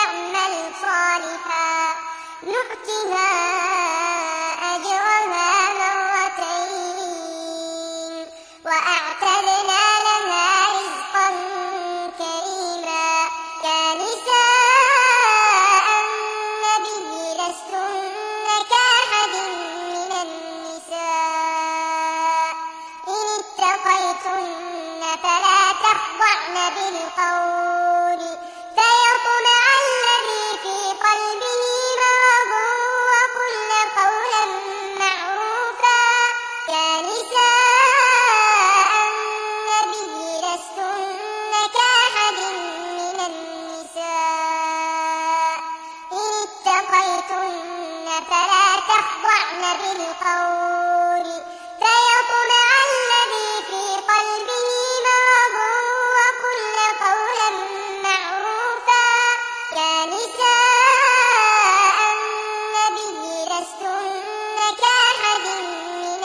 تعمل صالحا نؤتها أجرها مرتين وأعتدنا لها رزقا كريما يا نساء النبي لستن كأحد من النساء إن اتقيتن فلا تخضعن بالقول فيطمع الذي في قلبه مرض وقلن قولا معروفا يا نساء النبي لستن كأحد من النساء إن اتقيتن فلا تخضعن بالقول فيطمع الذي في قلبه مرض وقلن قولا معروفا يا نساء النبي لستن كأحد من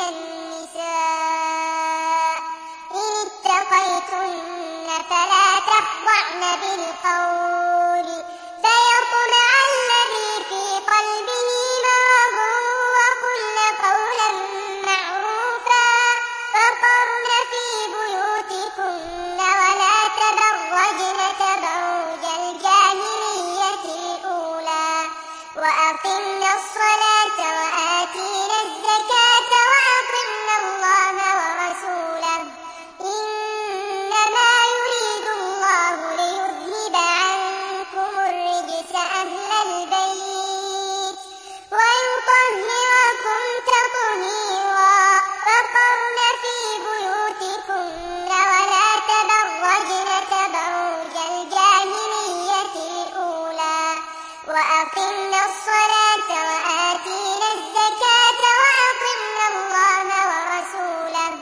النساء إن اتقيتن فلا تخضعن بالقول فيطمع الذي في قلبه مرض وقلن قولا معروفا وقرن في بيوتكن ولا تبرجن تبرج الجاهلية الأولى وأقمنا الصلاة وآتينا الزكاة وأطعنا الله ورسوله إنما يريد الله ليذهب عنكم الرجس أهل البيت ويطهركم تطهيرا وقرن في بيوتكن ولا تبرجن تبرج الجاهلية الأولى وأقمنا الصلاة وآتينا الزكاة وأطعنا الله ورسوله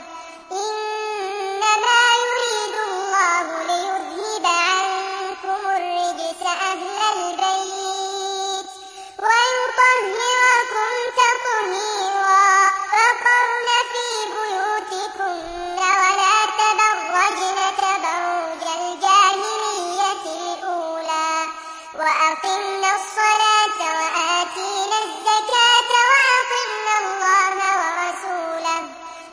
إنما يريد الله ليذهب عنكم الرجس أهل البيت ويطهركم تطهيرا وقرن في بيوتكن ولا تبرجن تبرج الجاهلية الأولى وأقمنا الصلاة وآتينا الزكاة وأطعنا الله ورسوله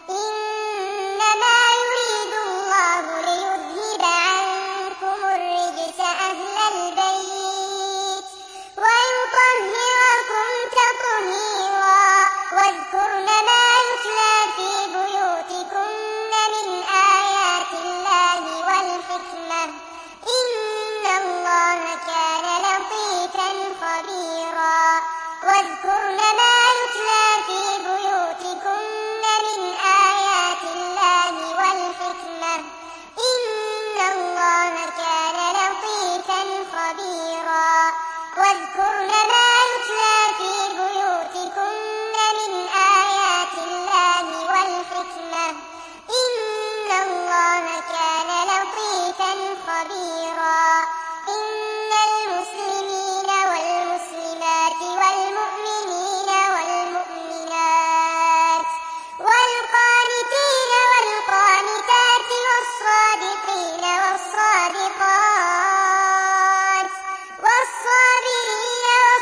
إنما يريد الله ليذهب عنكم الرجس أهل البيت ويطهركم تطهيرا واذكرن ما يتلى في بيوتكن من آيات الله والحكمة إن الله كان لطيفا خبيرا واذكرن ما يتلى في بيوتكن من آيات الله والحكمة إن الله كان لطيفا خبيرا واذكرن ما يتلى في بيوتكن من آيات الله والحكمة إن الله كان لطيفا خبيرا إن المسلمين والمسلمات والمؤمنين والمؤمنات والقانتين والقانتات والصادقين والصادقات والصابرين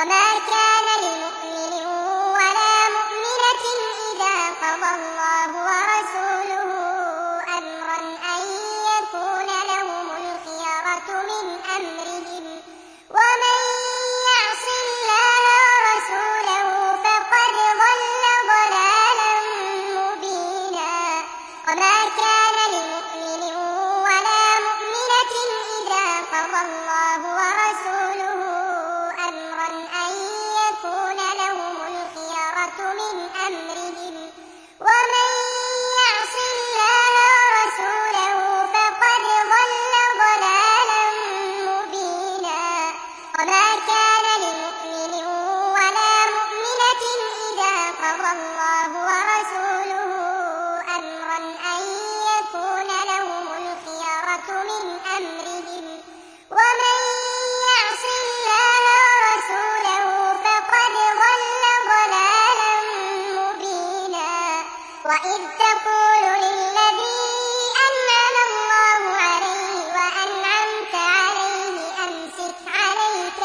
وما كان لمؤمن ولا مؤمنة إذا قضى الله ورسوله أمرا أن يكون لهم الخيرة من أمرهم ومن يعص الله ورسوله فقد ضل ضلالا مبينا وما كان لمؤمن ولا مؤمنة إذا قضى الله ورسوله أمرا أن يكون لهم الخيرة من أمرهم ومن يعص الله ورسوله فقد ضل ضلالا مبينا وما كان لمؤمن ولا مؤمنة إذا قضى الله ورسوله أمرا أن يكون لهم الخيرة من أمرهم ومن يعص الله ورسوله فقد ضل ضلالا مبينا وإذ تقول للذي أنعم الله عليه وأنعمت عليه أمسك عليك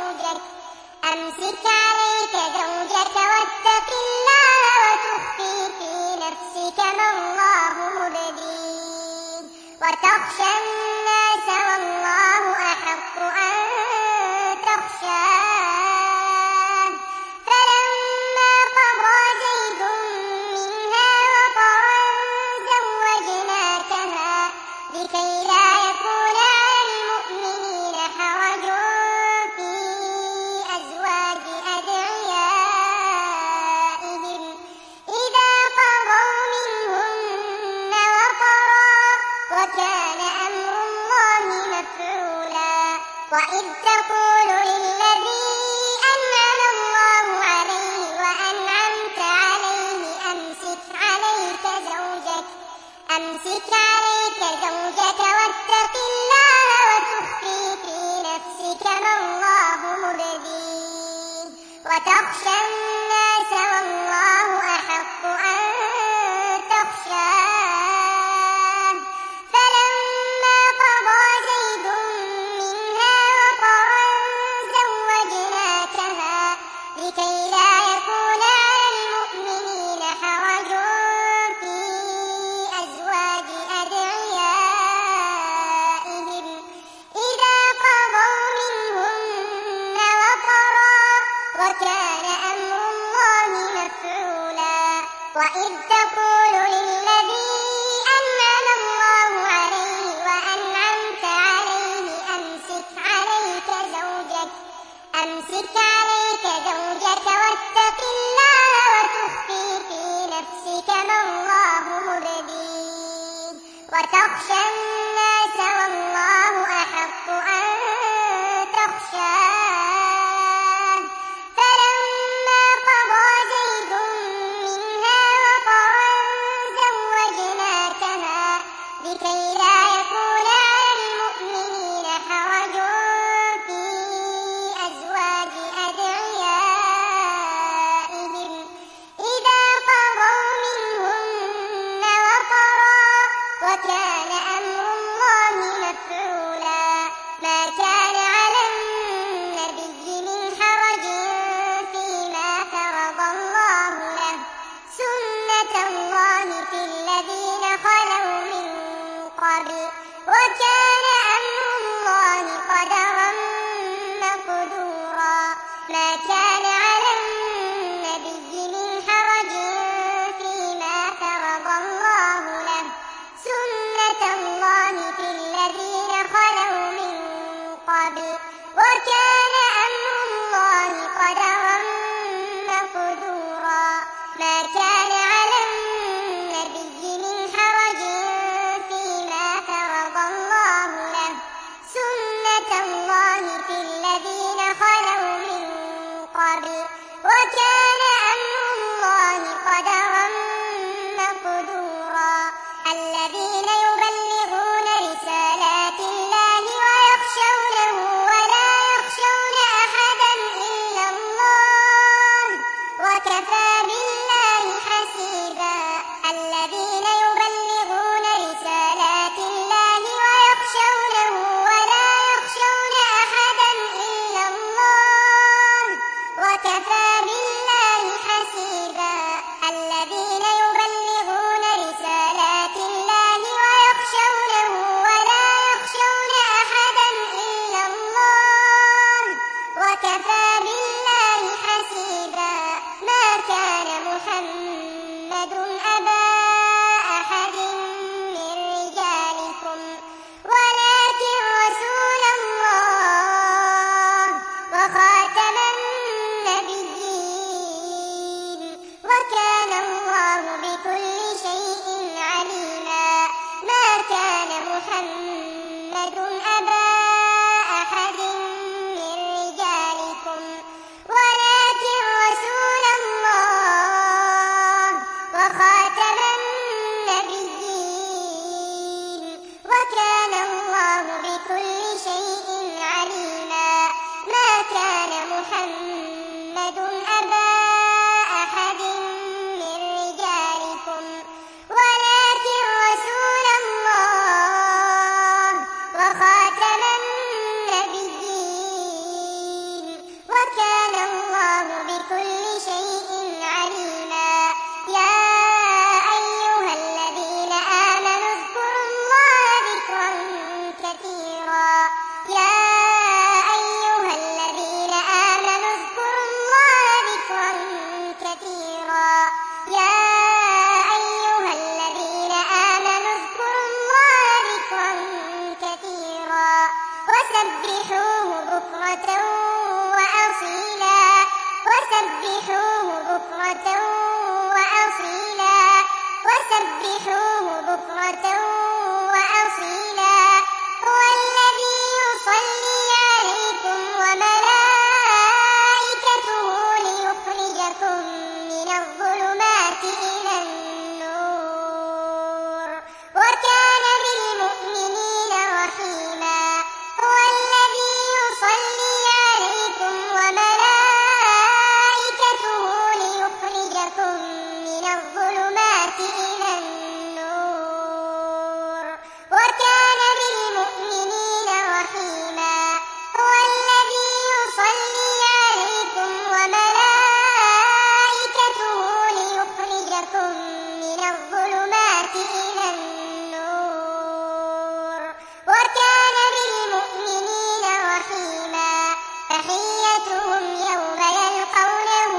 زوجك واتق الله وتخفي في نفسك ما الله مبديه وتخشى الناس والله أحق أن تخشاه فلما قضى زيد منها وطرا زوجناكها لكي لا يكون على المؤمنين حرج في أزواج أدعيائهم إذا قضوا منهن وطرا وكان أمر الله مفعولا وإذ تقول للذي أنعم الله عليه وأنعمت عليه أمسك عليك زوجك واتق الله وتخفي في نفسك ما الله مبديه وتخشى الناس والله أحق أن تخشاه فلما قضى زيد منها وطرا زوجناكها لكي لا يكون على المؤمنين حرج في أزواج أدعيائهم إذا قضوا منهن وطرا وكان أمر الله مفعولا وإذ تقول للذي أنعم الله عليه وأنعمت عليه أمسك عليك زوجك واتق الله وتخفي في نفسك ما الله مبديه وتخشى الناس والله أحق أن تخشاه فلما قضى زيد منها وطرا زوجناكها لكي لا يكون على المؤمنين حرج في أزواج أدعيائهم إذا قضوا منهن وطرا وكان أمر الله مفعولا ما كان على النبي من حرج فيما فرض الله له سنة الله في الذين خلوا من قبل وكان أمر الله قدرا مقدورا ما كان على النبي من حرج فيما فرض الله له سنة الله في الذين خلوا من قبل وكان أمر الله قدرا مقدورا ما كان على النبي من حرج فيما فرض الله له سنة الله في الذين خلوا من قبل وكان أمر الله قدرا مقدورا الذين يبلغون رسالات الله ويخشونه ولا يخشون أحدا إلا الله وكفى بالله حسيبا الذين يبلغون رسالات الله ويخشونه ولا يخشون أحدا محمد أبا أحد من رجالكم ولكن رسول الله وخاتم النبيين وكان الله بكل شيء عليما. يا أيها الذين آمنوا اذكروا الله ذكرا كثيرا. يا أيها الذين آمنوا اذكروا الله ذكرا كثيرا. يا أيها الذين آمنوا اذكروا الله ذكرا كثيرا وسبحوه بكرة وأصيلا. وسبحوه بكرة وأصيلا. وسبحوه بكرة وأصيلا. هو الذي يصلي عليكم وملائكته ليخرجكم من الظلمات إلى النور وكان بالمؤمنين رحيما. هو الذي يصلي عليكم وملائكته ليخرجكم من الظلمات إلى النور وكان بالمؤمنين رحيما. هو الذي يصلي عليكم وملائكته ليخرجكم من الظلمات إلى النور وكان بالمؤمنين رحيما. تحيتهم يوم يلقونه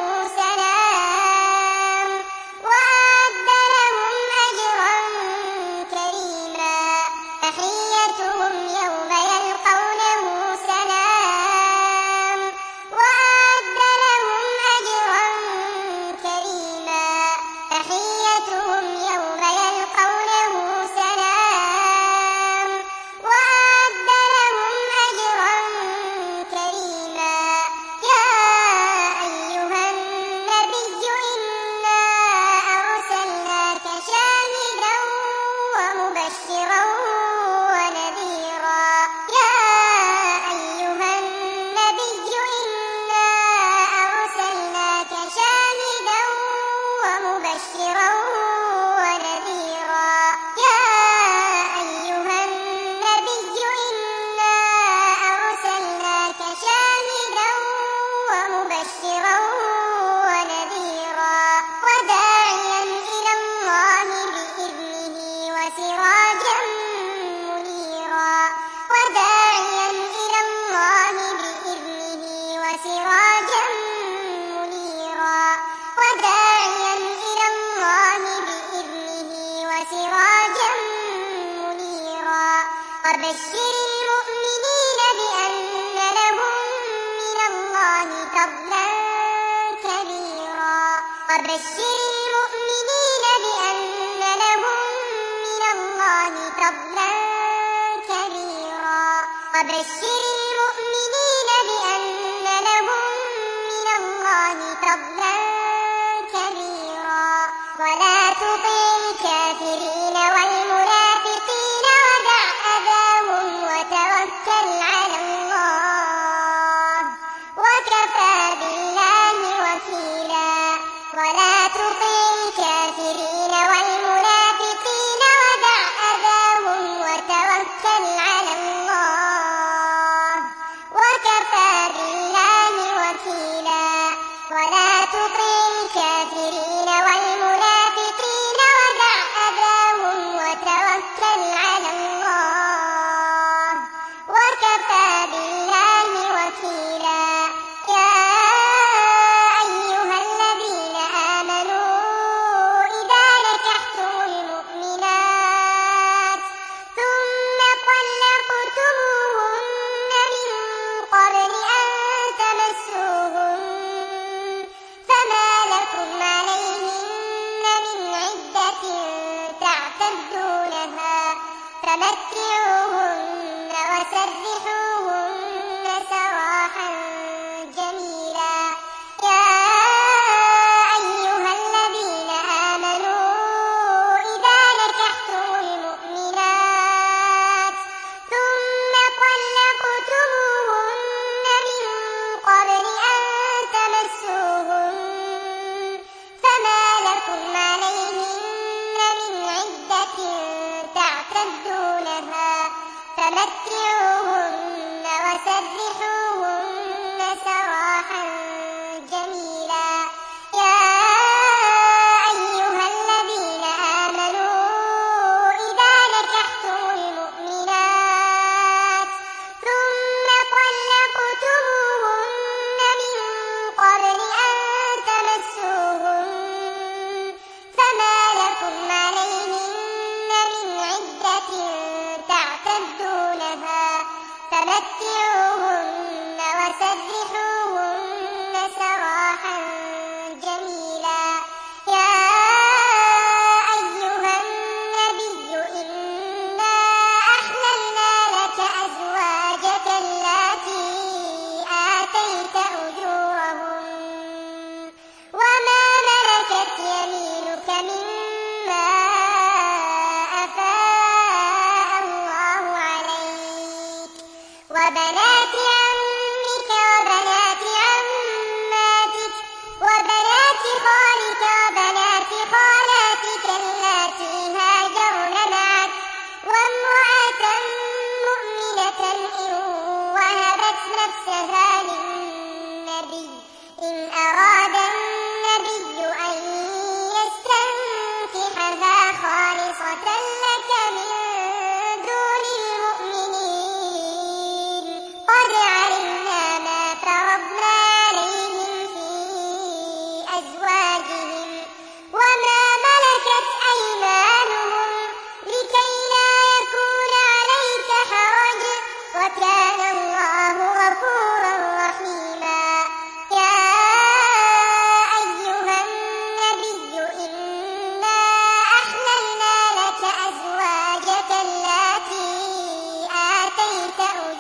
سلام وأعد لهم أجرا كريما. تحيتهم يوم يلقونه سلام وأعد لهم أجرا كريما. تحيتهم يوم يلقونه سلام وأعد لهم أجرا كريما. يا أيها النبي إنا أرسلناك شاهدا ومبشرا ونذيرا. يا أيها النبي إنا أرسلناك شاهدا ومبشرا ونذيرا. يا أيها النبي إنا أرسلناك شاهدا ومبشرا ونذيرا وداعيا إلى الله بإذنه وسراجا منيرا. وداعيا إلى الله بإذنه وسراجا منيرا. وداعيا إلى الله بإذنه وسراجا منيرا. وبشر المؤمنين بأن لهم من الله فضلا كبيرا. وبشر المؤمنين بأن لهم من الله فضلا كبيرا. وبشر المؤمنين بأن لهم من الله فضلا كبيرا. ولا تطع الكافرين والمنافقين ودع أذاهم وتوكل على الله وكفى بالله وكيلا. ولا تطع الكافرين والمنافقين ودع أذاهم وتوكل على الله فمتعوهن وسرحوهن سراحا جميلا. يا أيها النبي إنا أحللنا لك أزواجك اللاتي آتيت أجورهن وما ملكت يمينك مما أفاء الله عليك وبنات عمك وبنات عماتك وبنات خالك وبنات خالاتك اللاتي هاجرن معك وامرأة مؤمنة إن وهبت نفسها للنبي إن أراد النبي أن يستنكحها خالصة لك من دون المؤمنين. قد علمنا ما فرضنا عليهم في أزواجهم وما ملكت أيمانهم لكي لا يكون عليك حرج وكان الله غفورا رحيما. يا أيها النبي إنا أحللنا لك أزواجك اللاتي آتيت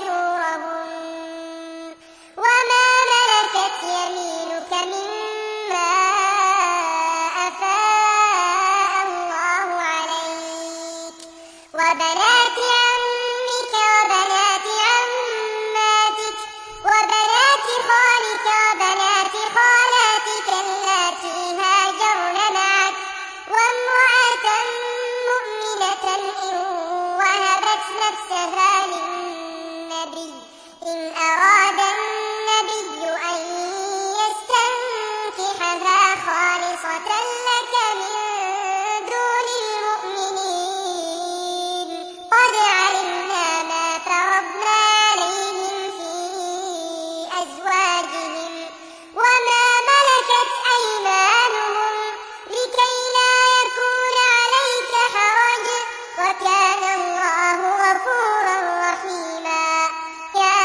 أجورهن وما ملكت يمينك مما أفاء الله عليك وبنات عمك وبنات عماتك وبنات خالك وبنات خالاتك اللاتي هاجرن معك وامرأة مؤمنة إن وهبت نفسها للنبي إن أراد النبي أن يستنكحها خالصة لك من دون المؤمنين. قد علمنا ما فرضنا عليهم في أزواجهم وما ملكت أيمانهم لكي لا يكون عليك حرج وكان الله غفورا رحيما. يا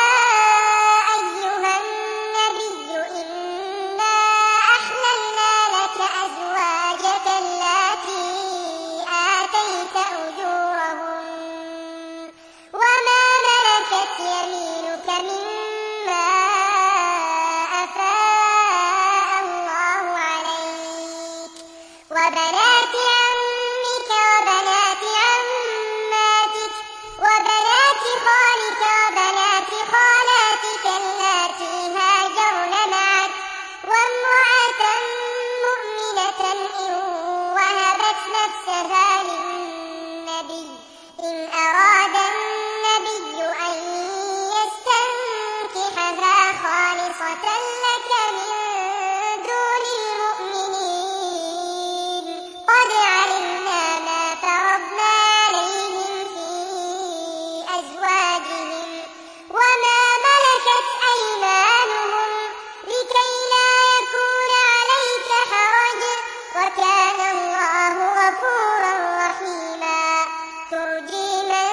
أيها النبي إنا أحللنا لك أزواجك اللاتي آتيت أجورهن وما ملكت يمينك مما أفاء الله عليك وبنات عمك وبنات عماتك وبنات خالك وبنات خالاتك اللاتي هاجرن معك وامرأة مؤمنة إن وهبت نفسها للنبي إن أراد النبي أن يستنكحها خالصة لك من دون المؤمنين. قد علمنا ما فرضنا عليهم في أزواجهم وما ملكت أيمانهم لكي لا يكون عليك حرج وكان الله غفورا رحيما. ترجي من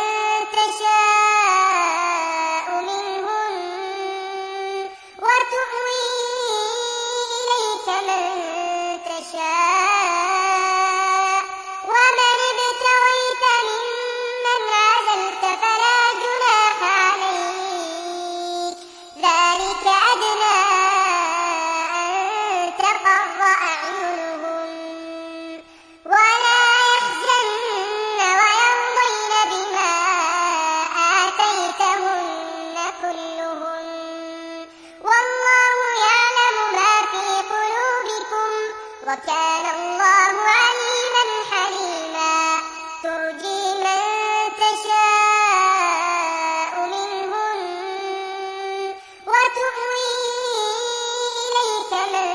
تشاء منهن وتؤوي إليك من تشاء ومن ابتغيت ممن عزلت فلا جناح عليك ذلك أدنى أن تقر أعينهم ولا يحزن ويرضين بما آتيتهن كلهن والله يعلم ما في قلوبكم وكان الله عليما حليما. ترجي من تشاء منهن وتؤوي إليك من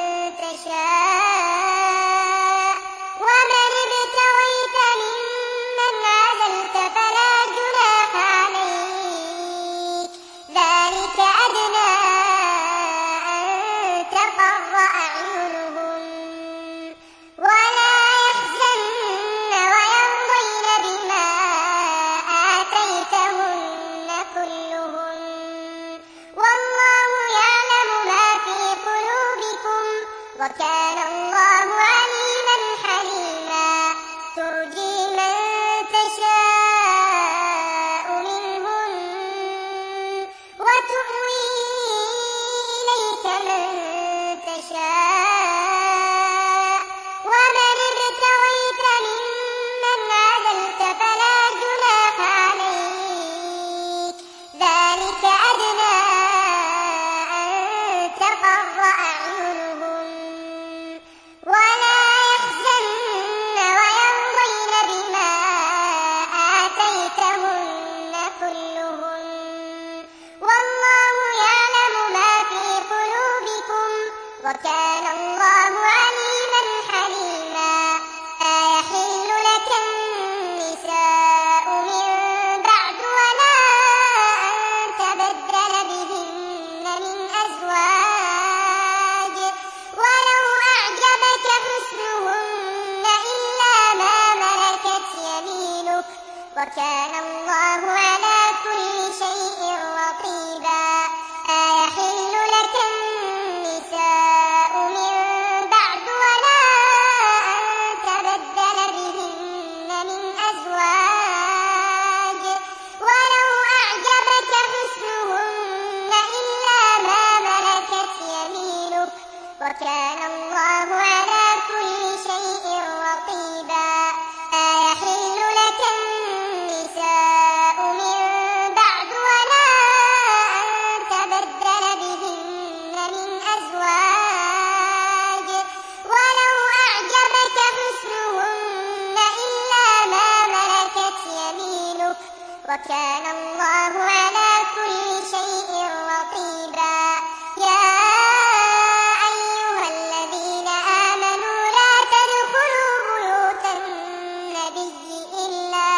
تشاء ومن ابتغيت ممن عزلت فلا جناح عليك ذلك أدنى أن تقر أعينهم تؤوي إليك من تشاء ومن ابتغيت ممن عزلت فلا جناح عليك ذلك أدنى أن تقر أعينهم ولا يحزن ويرضين بما آتيتهن كلهن والله يعلم ما في قلوبكم وكان الله عليما حليما أيحل لك النساء من بعد ولا أن تبدل بهن من أزواج ولو أعجبك حسنهن إلا ما ملكت يمينك وكان الله على كل شيء رقيبا أيحل لك النساء من بعد ولا أن تبدل بهن من أزواج ولو أعجبك حسنهن إلا ما ملكت يمينك وكان الله على كل شيء رقيبا أيحل لك النساء من بعد ولا أن تبدل بهن من أزواج ولو أعجبك حسنهن إلا ما ملكت يمينك وكان الله على كل شيء رقيبا يا أيها الذين آمنوا لا تدخلوا بيوت النبي إلا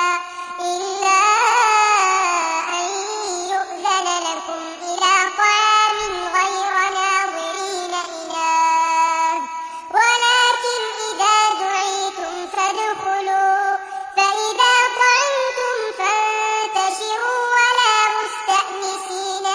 أن يؤذن لكم إلى طعام غير ناظرين إناه ولكن إذا دعيتم فادخلوا فإذا طعمتم فانتشروا ولا مستأنسين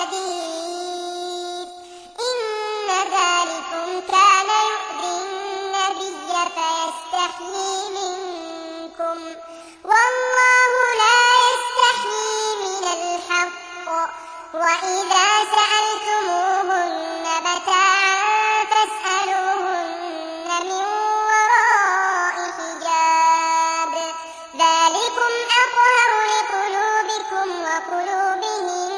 لحديث إن ذلكم كان يؤذي النبي فيستحيي منكم والله لا يستحيي من الحق وإذا سألتموهن متاعا فاسألوهن من وراء حجاب ذلكم أطهر لقلوبكم وقلوبهم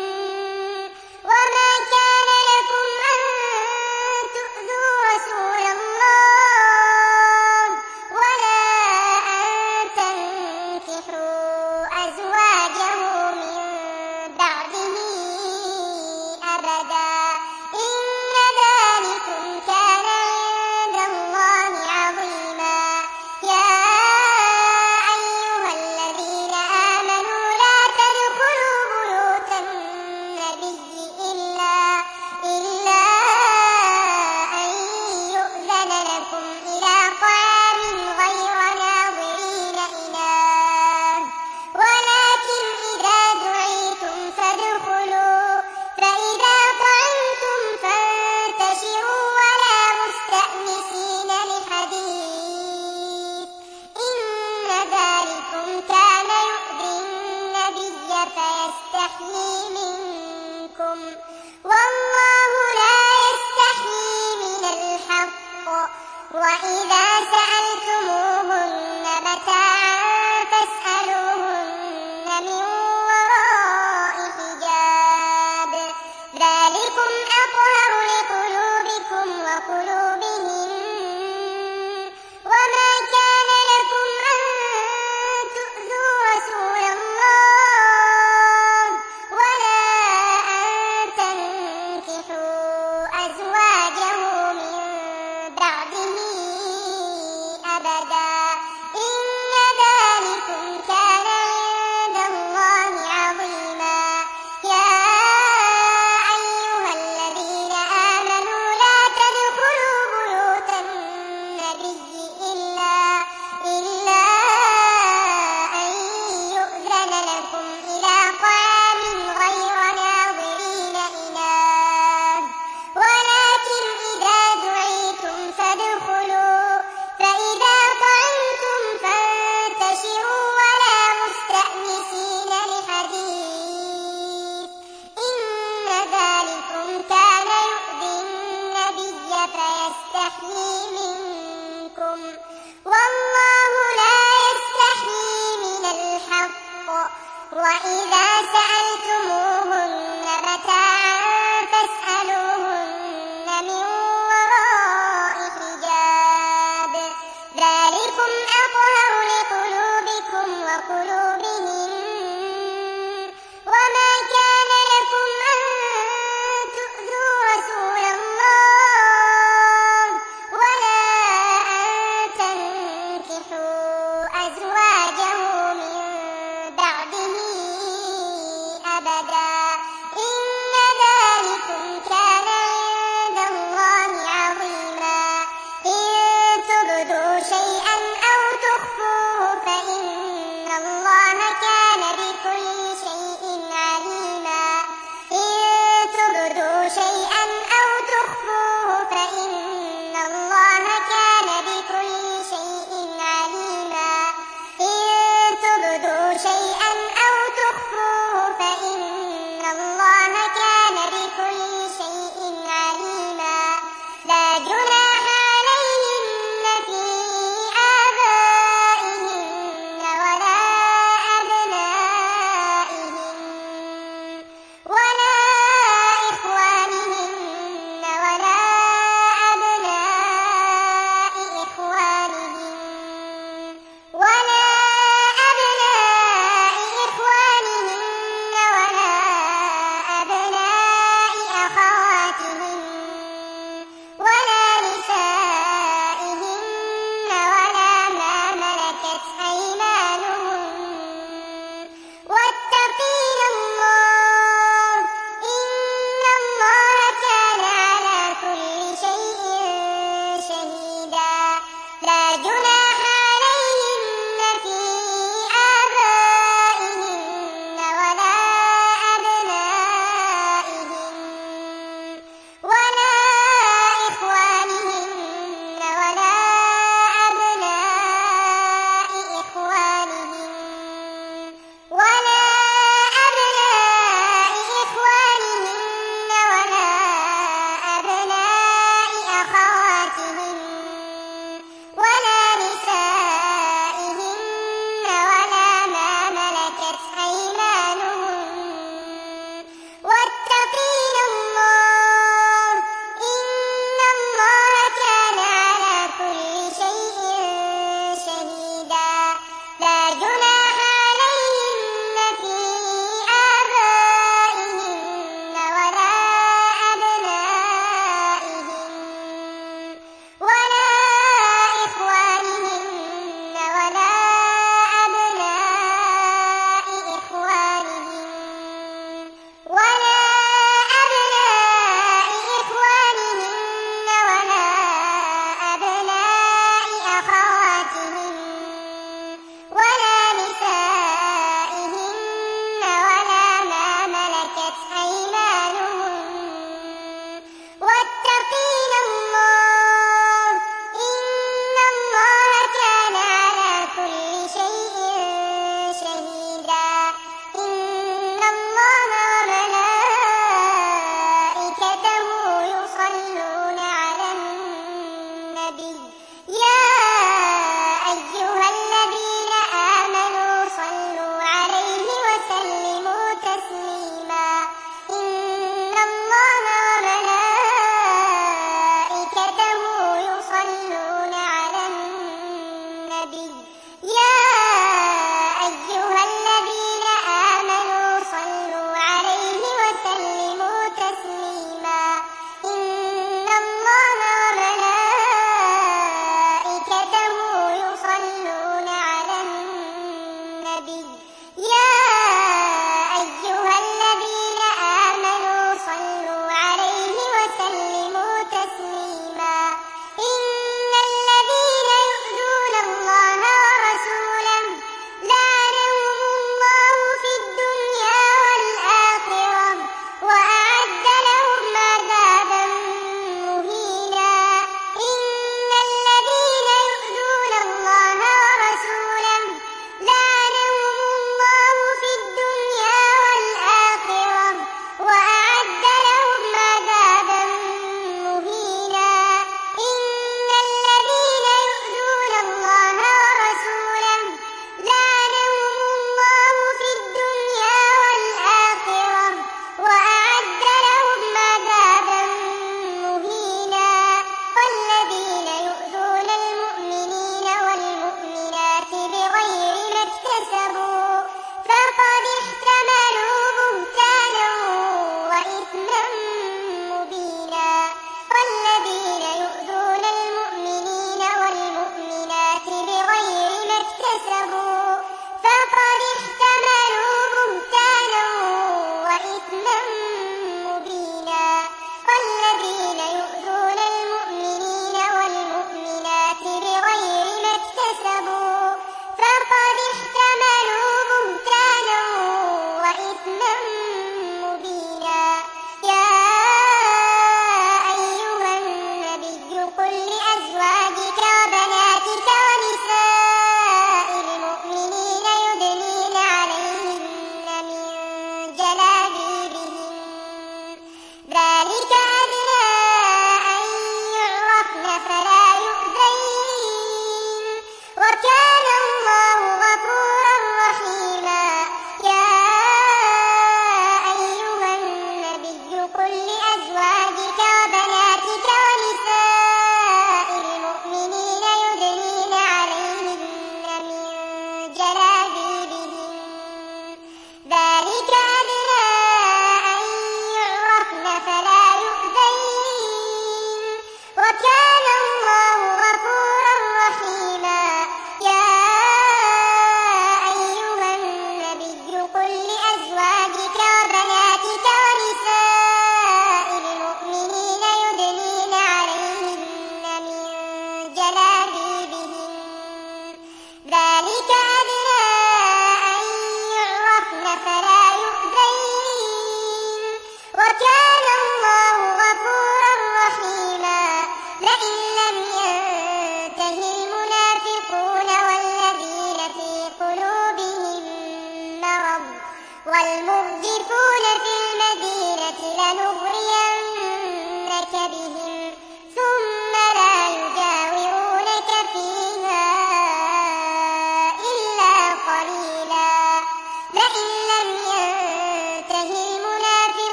وما كان لكم أن تؤذوا رسول الله ولا أن تنكحوا أزواجه من بعده أبدا إن ذلكم كان عند الله عظيما يا أيها الذين آمنوا لا تدخلوا بيوت النبي إلا أن يؤذن لكم إلى طعام غير ناظرين إناه ولكن إذا دعيتم فادخلوا فإذا طعمتم فانتشروا ولا مستأنسين لحديث إن ذلكم كان يؤذي النبي فيستحيي منكم والله لا يستحيي من الحق وإذا سألتموهن متاعا فاسألوهن من وراء حجاب ذلكم أطهر لقلوبكم وقلوبهم وما كان لكم أن تؤذوا رسول الله ولا أن تنكحوا أزواجه من بعده أبدا إن ذلكم كان وإذا سألتموهن متاعا فاسألوهن من وراء حجاب ذلكم أطهر لقلوبكم وقلوبهم وما كان لكم أن تؤذوا رسول الله ولا أن تنكحوا أزواجه من بعده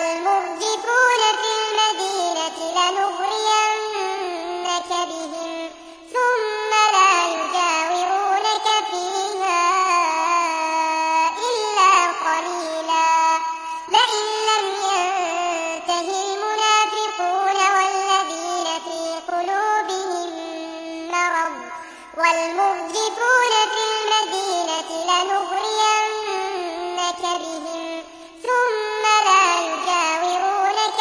والمرجفون في المدينة لنغرينك بهم ثم لا يجاورونك فيها إلا قليلا لئن لم ينته المنافقون والذين في قلوبهم مرض والمرجفون في المدينة لنغرينك بهم ثم لا يجاورونك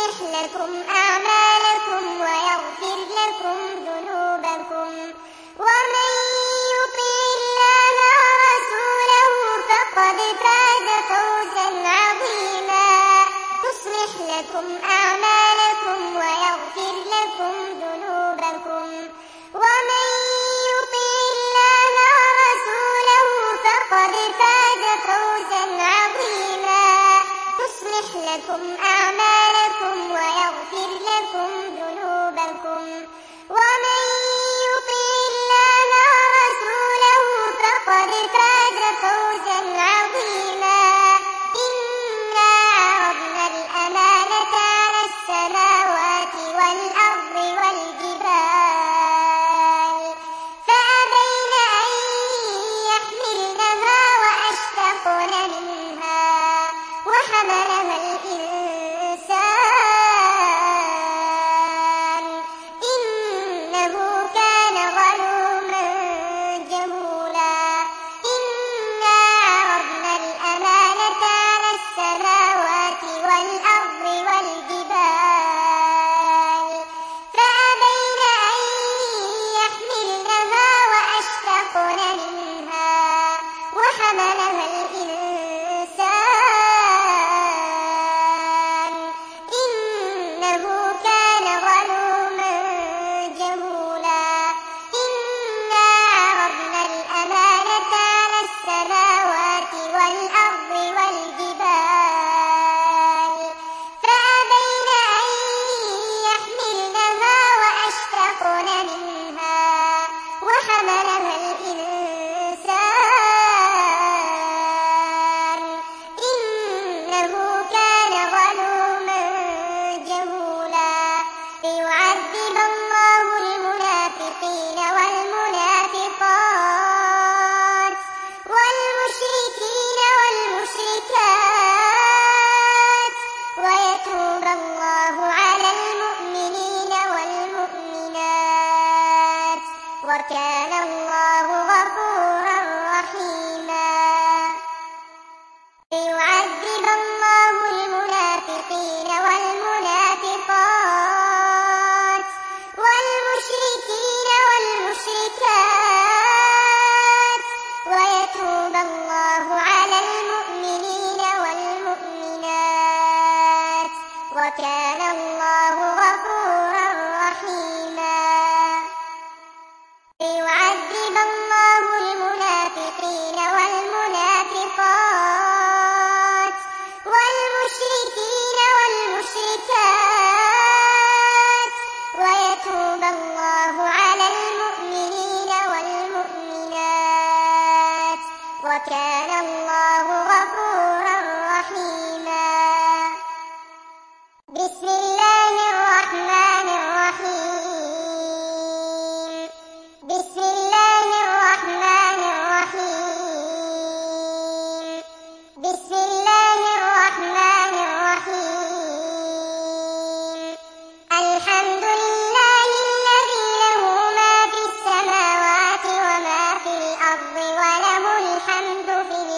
يصلح لكم أعمالكم ويغفر لكم ذنوبكم ومن يطع الله ورسوله فقد فاز فوزا عظيما يصلح لكم أعمالكم ويغفر لكم ذنوبكم ومن يطع الله ورسوله فقد فاز فوزا عظيما يصلح لكم أعمالكم ويغفر لكم ذنوبكم ومن يطع الله ورسوله فقد فاز فوزا عظيما إنا عرضنا الأمانة على السماوات والأرض والجبال فأبين أن يحملنها وأشفقن منها وحملها الإنسان إنه كان ظلوما جهولا إنا عرضنا الأمانة على السماوات والأرض والجبال فأبين أن يحملنها وأشفقن منها وحملها الإنسان إنه كان ظلوما جهولا إنا عرضنا الأمانة على السماوات والأرض والجبال فأبين أن يحملنها وأشفقن منها وحملها الإنسان إنه كان ظلوما جهولا ليعذب الله المنافقين والمنافقات والمشركين والمشركات ويتوب الله على المؤمنين والمؤمنات وكان الله غفورا رحيما ليعذب الله المنافقين والمنافقات والمشركين والمشركات ويتوب الله على المؤمنين والمؤمنات وكان الله غفورا رحيما ليعذب الله المنافقين والمنافقات والمشركين والمشركات ويتوب الله على المؤمنين والمؤمنات وكان الله غفورا رحيما بسم الله الرحمن الرحيم بسم الله الرحمن الرحيم بسم الله الرحمن الرحيم الحمد لله الذي له ما في السماوات وما في الأرض وله الحمد في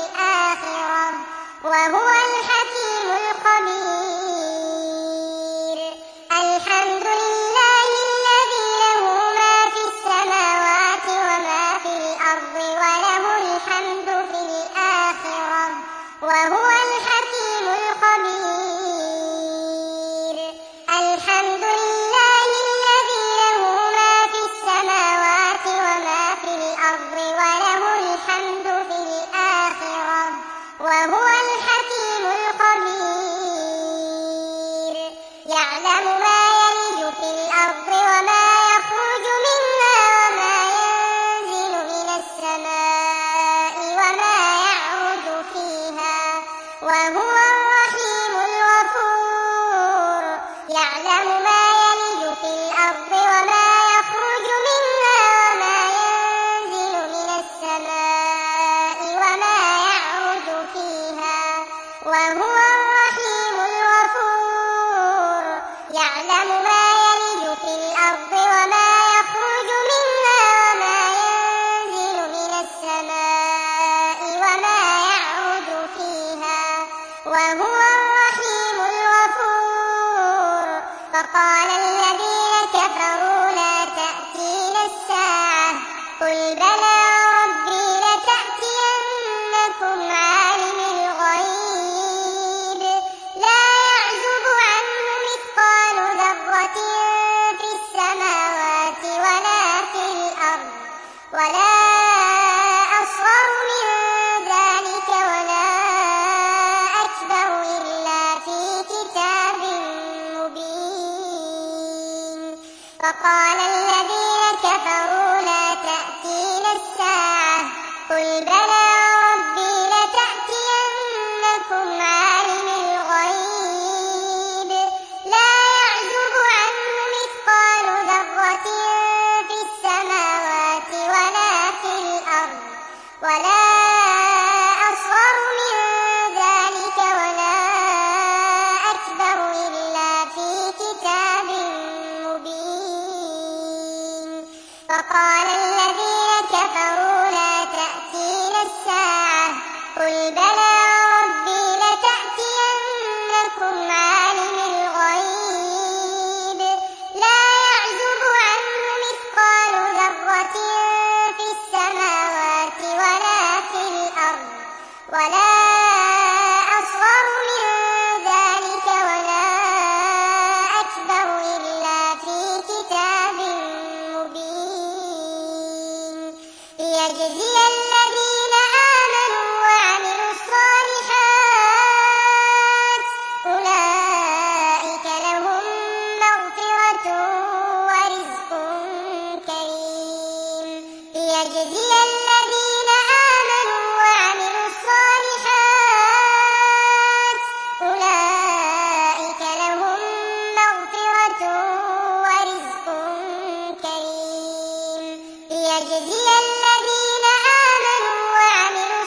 ولا أصغر من ذلك ولا أكبر إلا في كتاب مبين. وقال الذين كفروا لا تأتينا الساعة قل بلى ربي لتأتينكم عالم الغيب لا يعزب عنه مثقال ذرة في السماوات ولا في الأرض ولا أصغر من ذلك ولا أكبر إلا في كتاب مبين. وقال الذين كفروا لا تأتينا الساعة قل بلى ربي لتأتينكم عالم الغيب لا يعزب عنه مثقال ذرة في السماوات ولا في الأرض ولا أصغر من ذلك ولا أكبر إلا في كتاب مبين. ليجزي الذين آمنوا وعملوا الصالحات أولئك لهم مغفرة ورزق كريم. ليجزي الذين آمنوا وعملوا الصالحات أولئك لهم مغفرة ورزق كريم. ليجزي الذين آمنوا وعملوا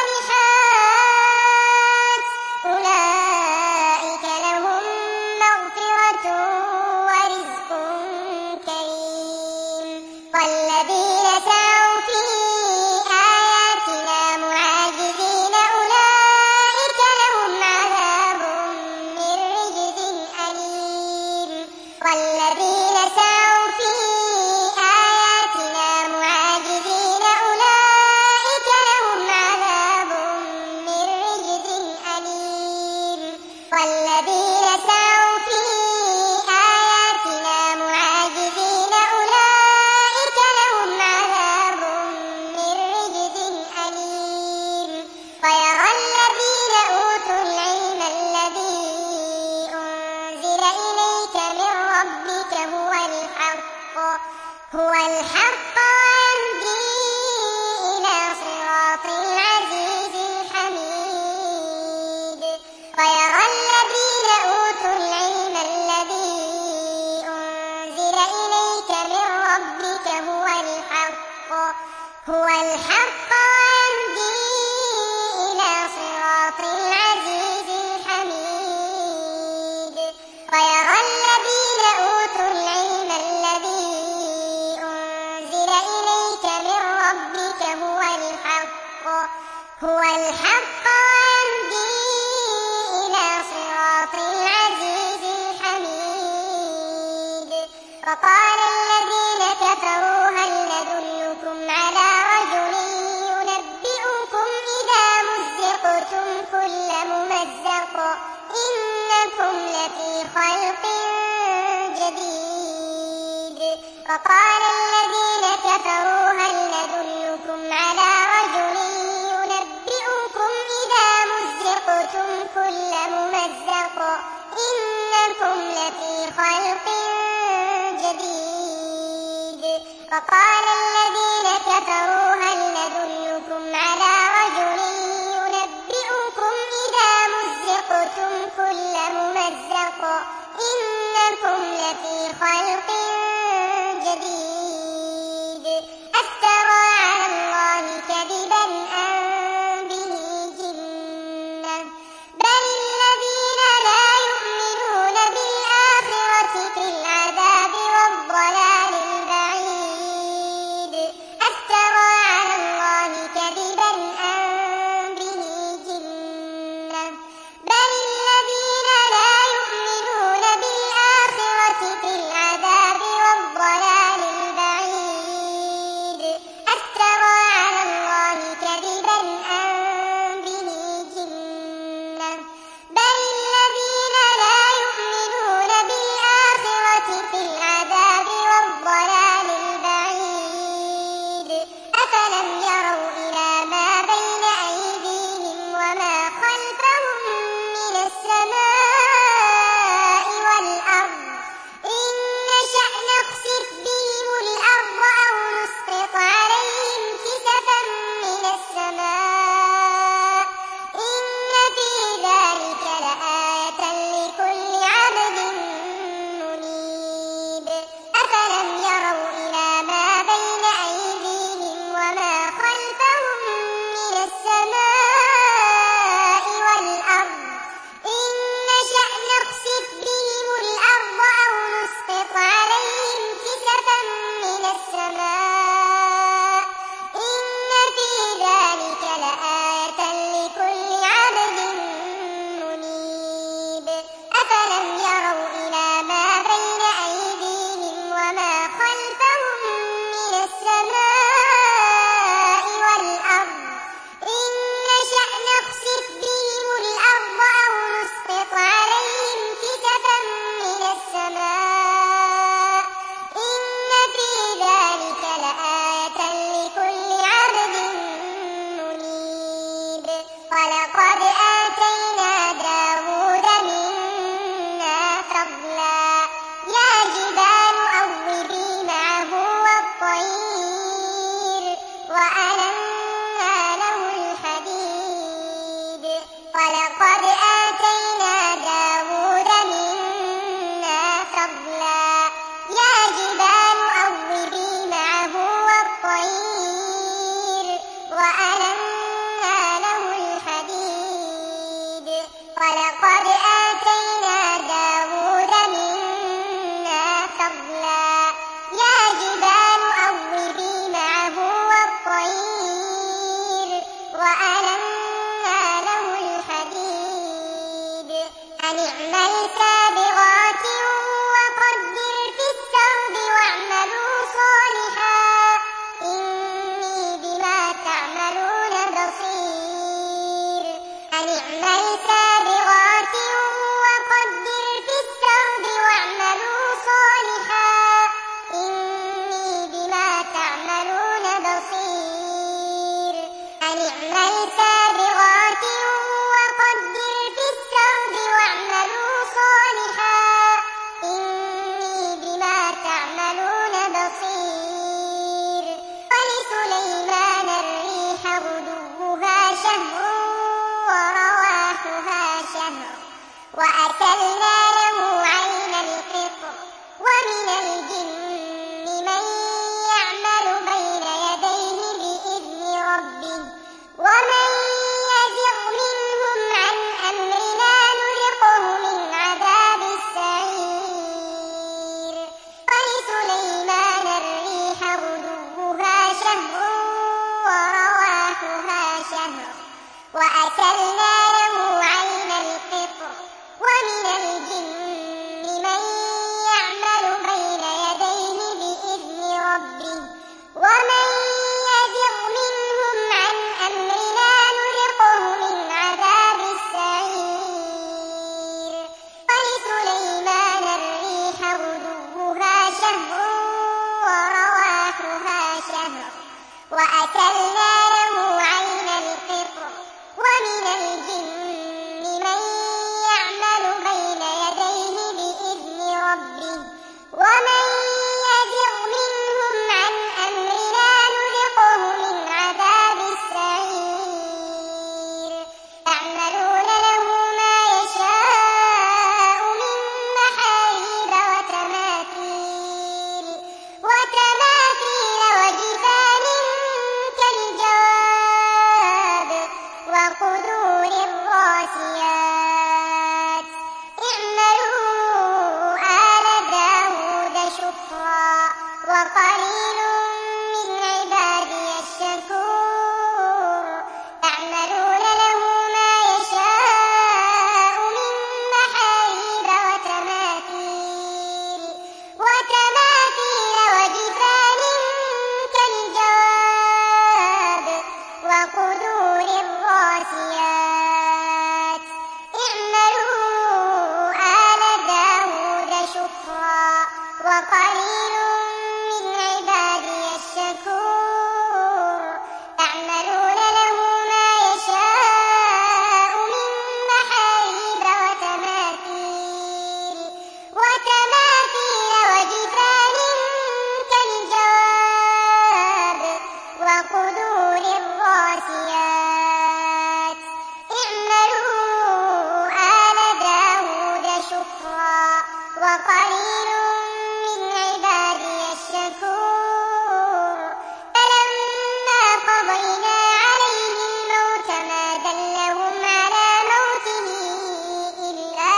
الصالحات أولئك لهم مغفرة ورزق كريم. والذين سعوا في آياتنا معاجزين أولئك لهم عذاب من رجز أليم. والذين سعوا في آياتنا معاجزين أولئك لهم عذاب من رجز أليم. والذين سعوا في آياتنا معاجزين أولئك لهم عذاب من رجز أليم. ويرى الذين أوتوا العلم الذي أنزل إليك من ربك هو الحق ويهدي إلى صراط العزيز الحميد. ويرى الذين أوتوا العلم الذي أنزل إليك من ربك هو الحق ويهدي إلى صراط العزيز الحميد. ويرى الذين أوتوا العلم الذي أنزل إليك من ربك هو الحق ويهدي إلى صراط العزيز الحميد. وقال الذين كفروا هل ندلكم على رجل ينبئكم إذا مزقتم كل ممزق إنكم لفي خلق جديد. وقال الذين كفروا هل ندلكم على رجل ينبئكم إذا مزقتم كل ممزق إنكم لفي خلق جديد. وقال الذين كفروا هل ندلكم على رجل ينبئكم إذا مزقتم كل ممزق إنكم لفي خلق جديد. أفترى على الله كذبا أم به جنة بل الذين لا يؤمنون بالآخرة في العذاب والضلال البعيد. وأكلنا له عين القطر ومن الجن من يعمل بين يديه بإذن ربه ومن يزغ منهم عن أمرنا نذقه من عذاب السعير ولسليمان الريح غدوها شهر ورواحها شهر وأكلنا له عين القطر ومن الجن من يعمل بين يديه بإذن ربه ومن يزغ منهم عن أمرنا نذقه من عذاب السعير ولسليمان الريح غدوها شهر ورواحها شهر وأكلنا له عين القطر ومن الجن من يعمل بين يديه بإذن ربه ومن يزغ منهم عن أمرنا نذقه من عذاب السعير يعملون له ما يشاء من محاريب وتماثيل وجفان كالجواب وقدور الراسيات اعملوا آل داود شكرا وقليل من عبادي الشكور يعملون له ما يشاء من محاريب وتماثيل وجفان كالجواب وقدور الراسيات اعملوا آل داود شكرا وقليل من عبادي الشكور يعملون له ما يشاء من محاريب وتماثيل وجفان كالجواب وقدور الراسيات اعملوا آل داود شكرا وقليل من عبادي الشكور فلما قضينا عليه الموت ما دلهم على موته إلا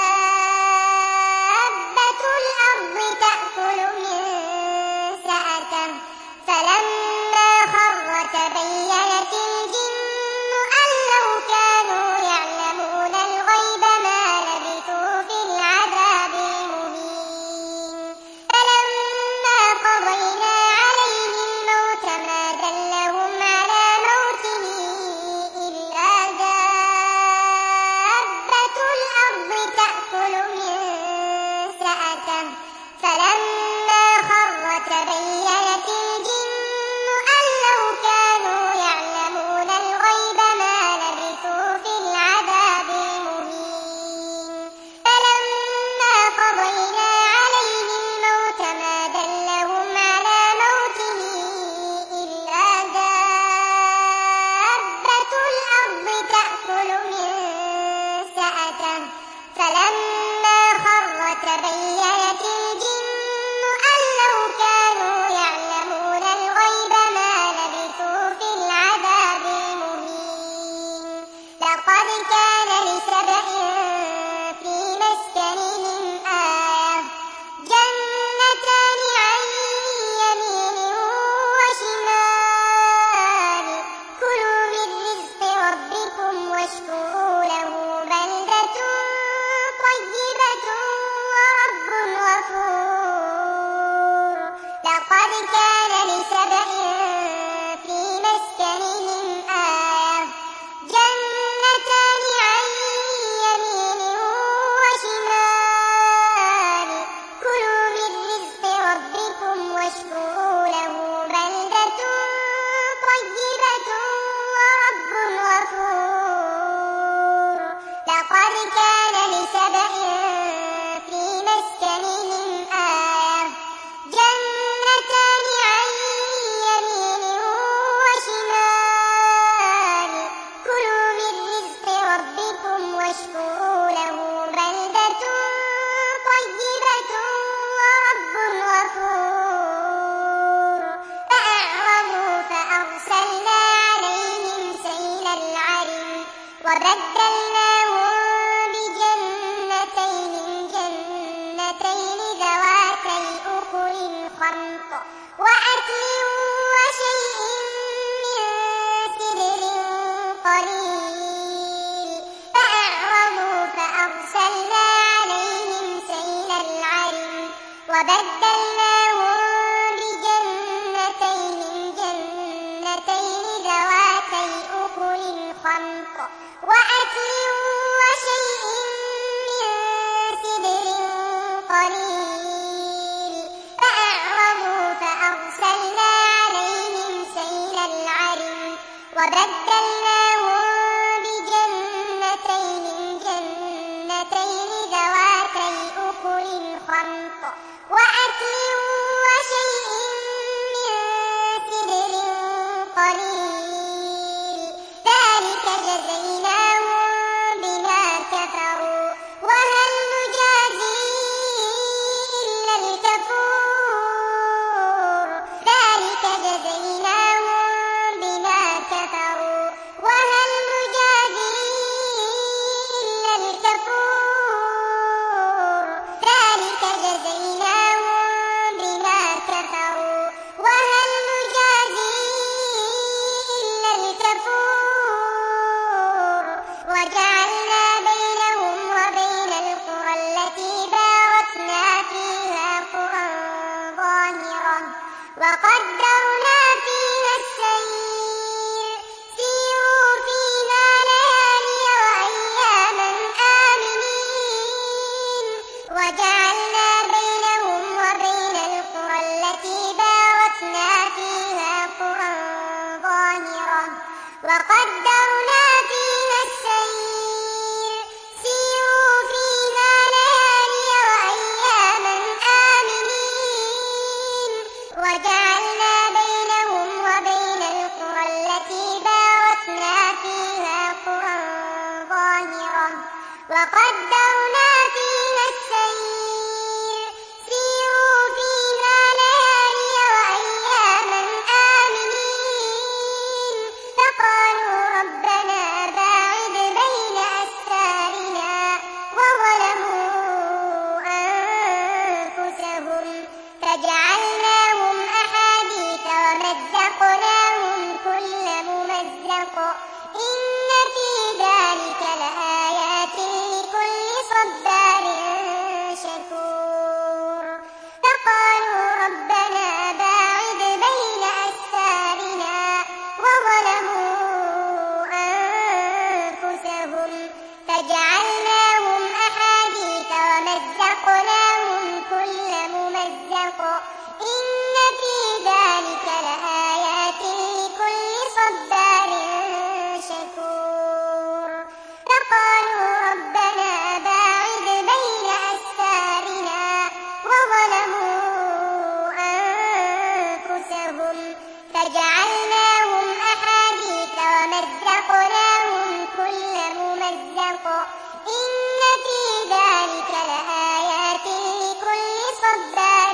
دابة الأرض تأكل من سأته فلما خر تبينت الجن أن لو كانوا يعلمون الغيب ما لبثوا في العذاب المهين فلما قضينا عليه الموت ما دلهم على موته إلا دابة الأرض تأكل من سأته فلما خر تبينت الجن وبدلناهم بجنتين ذواتي أكل خمط وأكل وشيء من سدر قليل فأعرضوا فأرسلنا عليهم سيل العرم وبدلناهم بجنتين ذواتي أكل خمط وأكل وشيء من سدر قليل فأعرضوا فأرسلنا عليهم سيل العرم وبدلناهم بجنتين ذواتي أكل خمط وأكل وشيء من سدر قليل ذلك جزيناهم بما كفروا وهل نجازي إلا الكفور ذلك جزيناهم بما كفروا وهل نجازي إلا الكفور ذلك جزيناهم بما كفروا وهل نجازي إلا الكفور وجعلنا بينهم وبين القرى التي باركنا فيها قرى ظاهرة وقدرنا فيها السير سيروا فيها ليالي وأياما آمنين وجعلنا بينهم وبين القرى التي باركنا فيها قرى ظاهرة وقدرنا فيها السير سيروا فيها ليالي وأياما آمنين وجعلنا بينهم وبين القرى التي باركنا فيها قرى ظاهرة وقدرنا فيها السير سيروا فيها ليالي وأياما آمنين فقالوا ربنا باعد بين أسفارنا وظلموا أنفسهم فجعلناهم أحاديث ومزقناهم كل ممزق إن في ذلك لآيات لكل صبار شكور فقالوا ربنا باعد بين أسفارنا وظلموا أنفسهم فجعلناهم أحاديث ومزقناهم كل ممزق إن في ذلك لآيات لكل صبار شكور فقالوا ربنا باعد بين أسفارنا وظلموا أنفسهم فجعلناهم أحاديث ومزقناهم كل ممزق إن في ذلك لآيات لكل صبار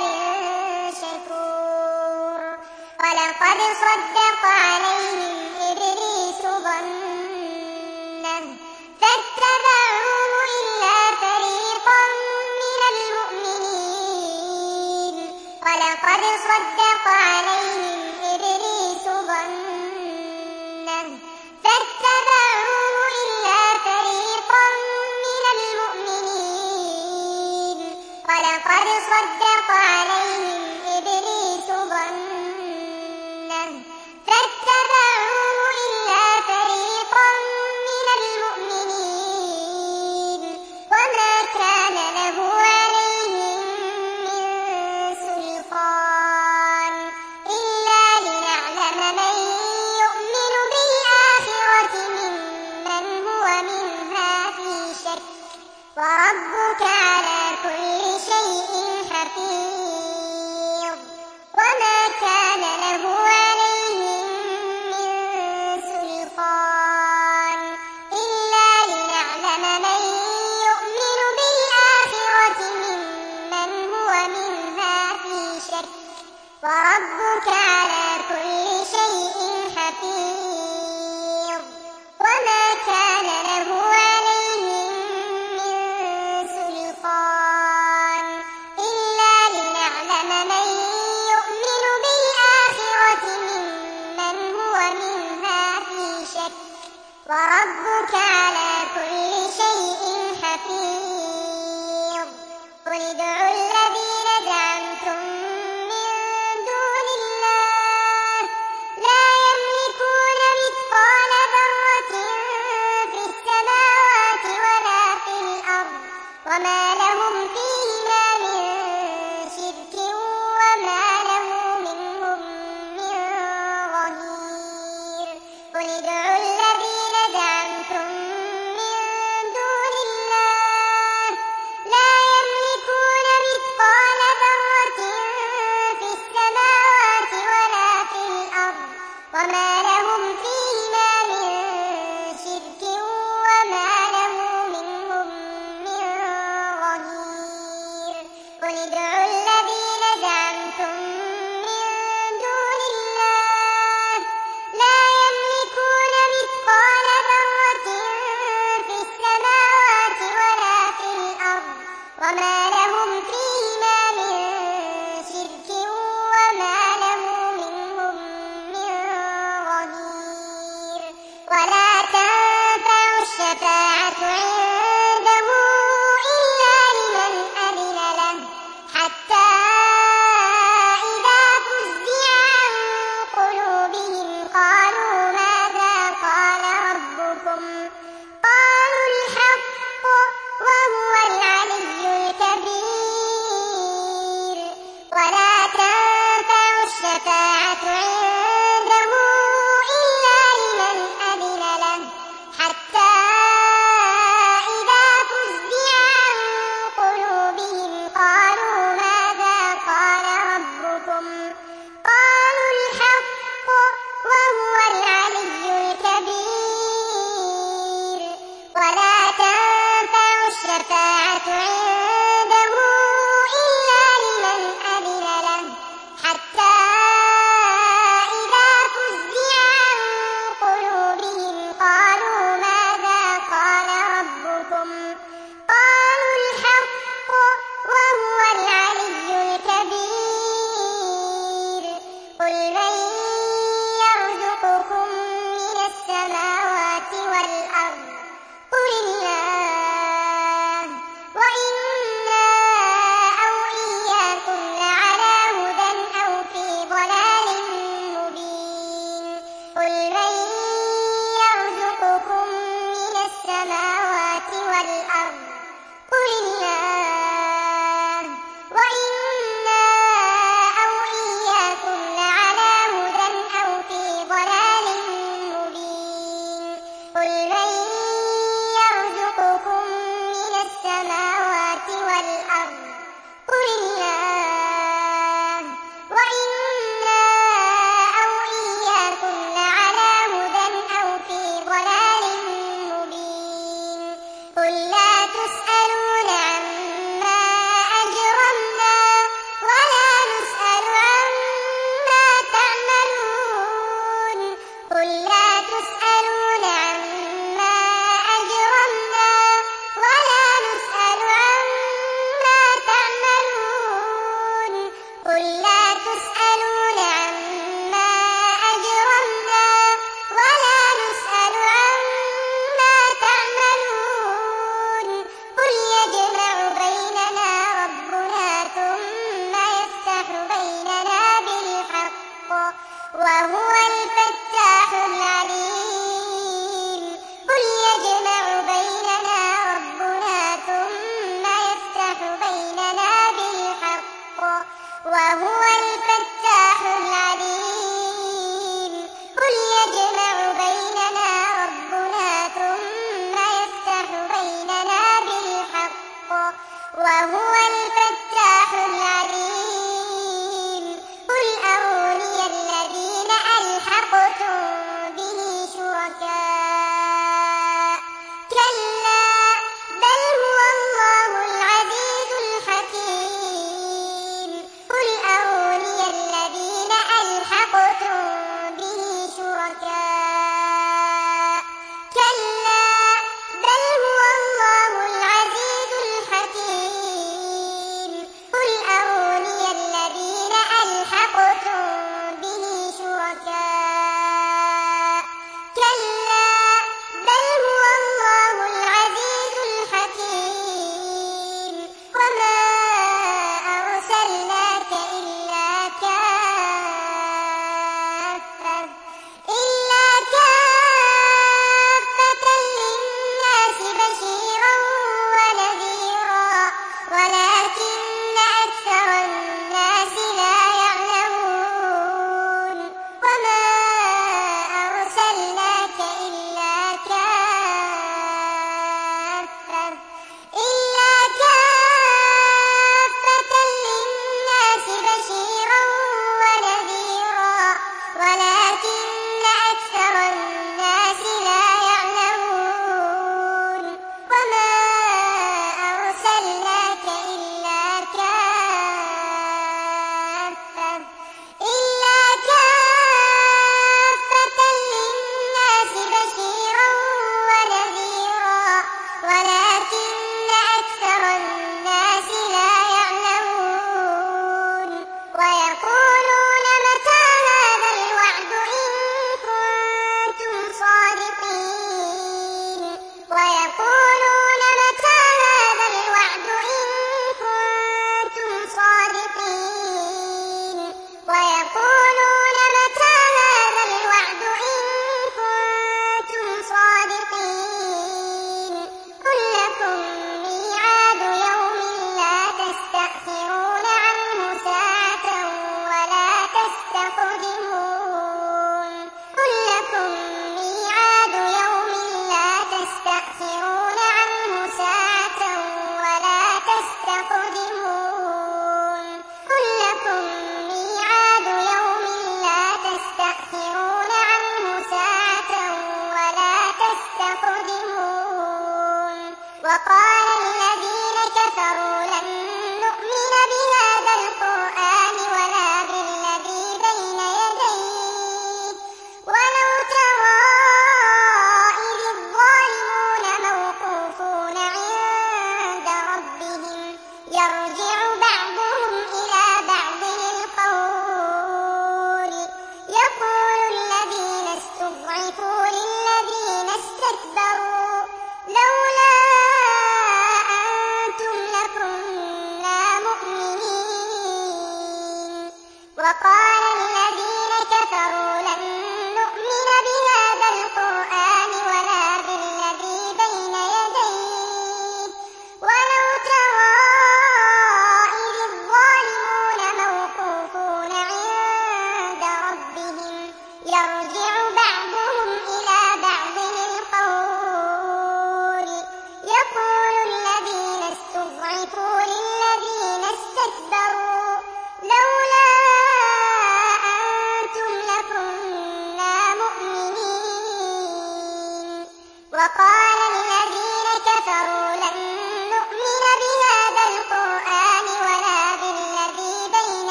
شكور ولقد صدق عليهم إبليس ظنه فاتبعوه إلا فريقا من المؤمنين ولقد صدق عليهم إبليس ظنه فاتبعوه إلا فريقا من المؤمنين ولقد صدق عليهم إبليس ظنه فاتبعوه إلا فريقا من المؤمنين وما كان له عليهم من سلطان وربك على كل شيء حفيظ قل ادعوا الذين زعمتم من دون الله لا يملكون مثقال ذرة في السماوات ولا في الأرض وما لهم فيهما من شرك وما له منهم من ظهير قل ادعوا الذين زعمتم من دون الله لا يملكون مثقال ذرة في السماوات ولا في الأرض وما لهم فيهما من شرك وما له منهم من ظهير قل ادعوا الذين زعمتم من دون الله لا يملكون مثقال ذرة في السماوات ولا في الأرض وما لهم فيهما من شرك وما له منهم من ظهير ولا تنفع الشفاعة عنده إلا لمن أذن له حتى إذا فزع عن قلوبهم قالوا ماذا قال ربكم قالوا الحق وهو العلي الكبير ولا تنفع الشفاعة عنده إلا لمن أذن له حتى إذا فزع عن قلوبهم قالوا ماذا قال ربكم قالوا الحق وهو العلي الكبير ولا تنفع الشفاعة عنده إلا لمن أذن له حتى إذا فزع عن قلوبهم قالوا ماذا قال ربكم قالوا الحق وهو العلي الكبير قل من يرزقكم من السماوات والأرض قل الله وإنا أو إياكم لعلى هدى أو في ضلال مبين قل من يرزقكم من السماوات والأرض قل الله وإنا أو إياكم لعلى هدى أو في ضلال مبين قل من يرزقكم من السماوات والأرض قل الله وإنا أو إياكم لعلى هدى أو في ضلال مبين قل لا تسألون عما أجرمنا ولا نسأل عما تعملون قل لا تسألون عما أجرمنا ولا نسأل عما تعملون قل لا تسألون عما أجرمنا ولا نسأل عما تعملون قل يجمع بيننا ربنا ثم يفتح بيننا بالحق وهو الفتاح العليم قل يجمع بيننا ربنا ثم يفتح بيننا بالحق وهو الفتاح العليم قل يجمع بيننا ربنا ثم يفتح بيننا بالحق وهو الفتاح العليم قل أروني الذين ألحقتم به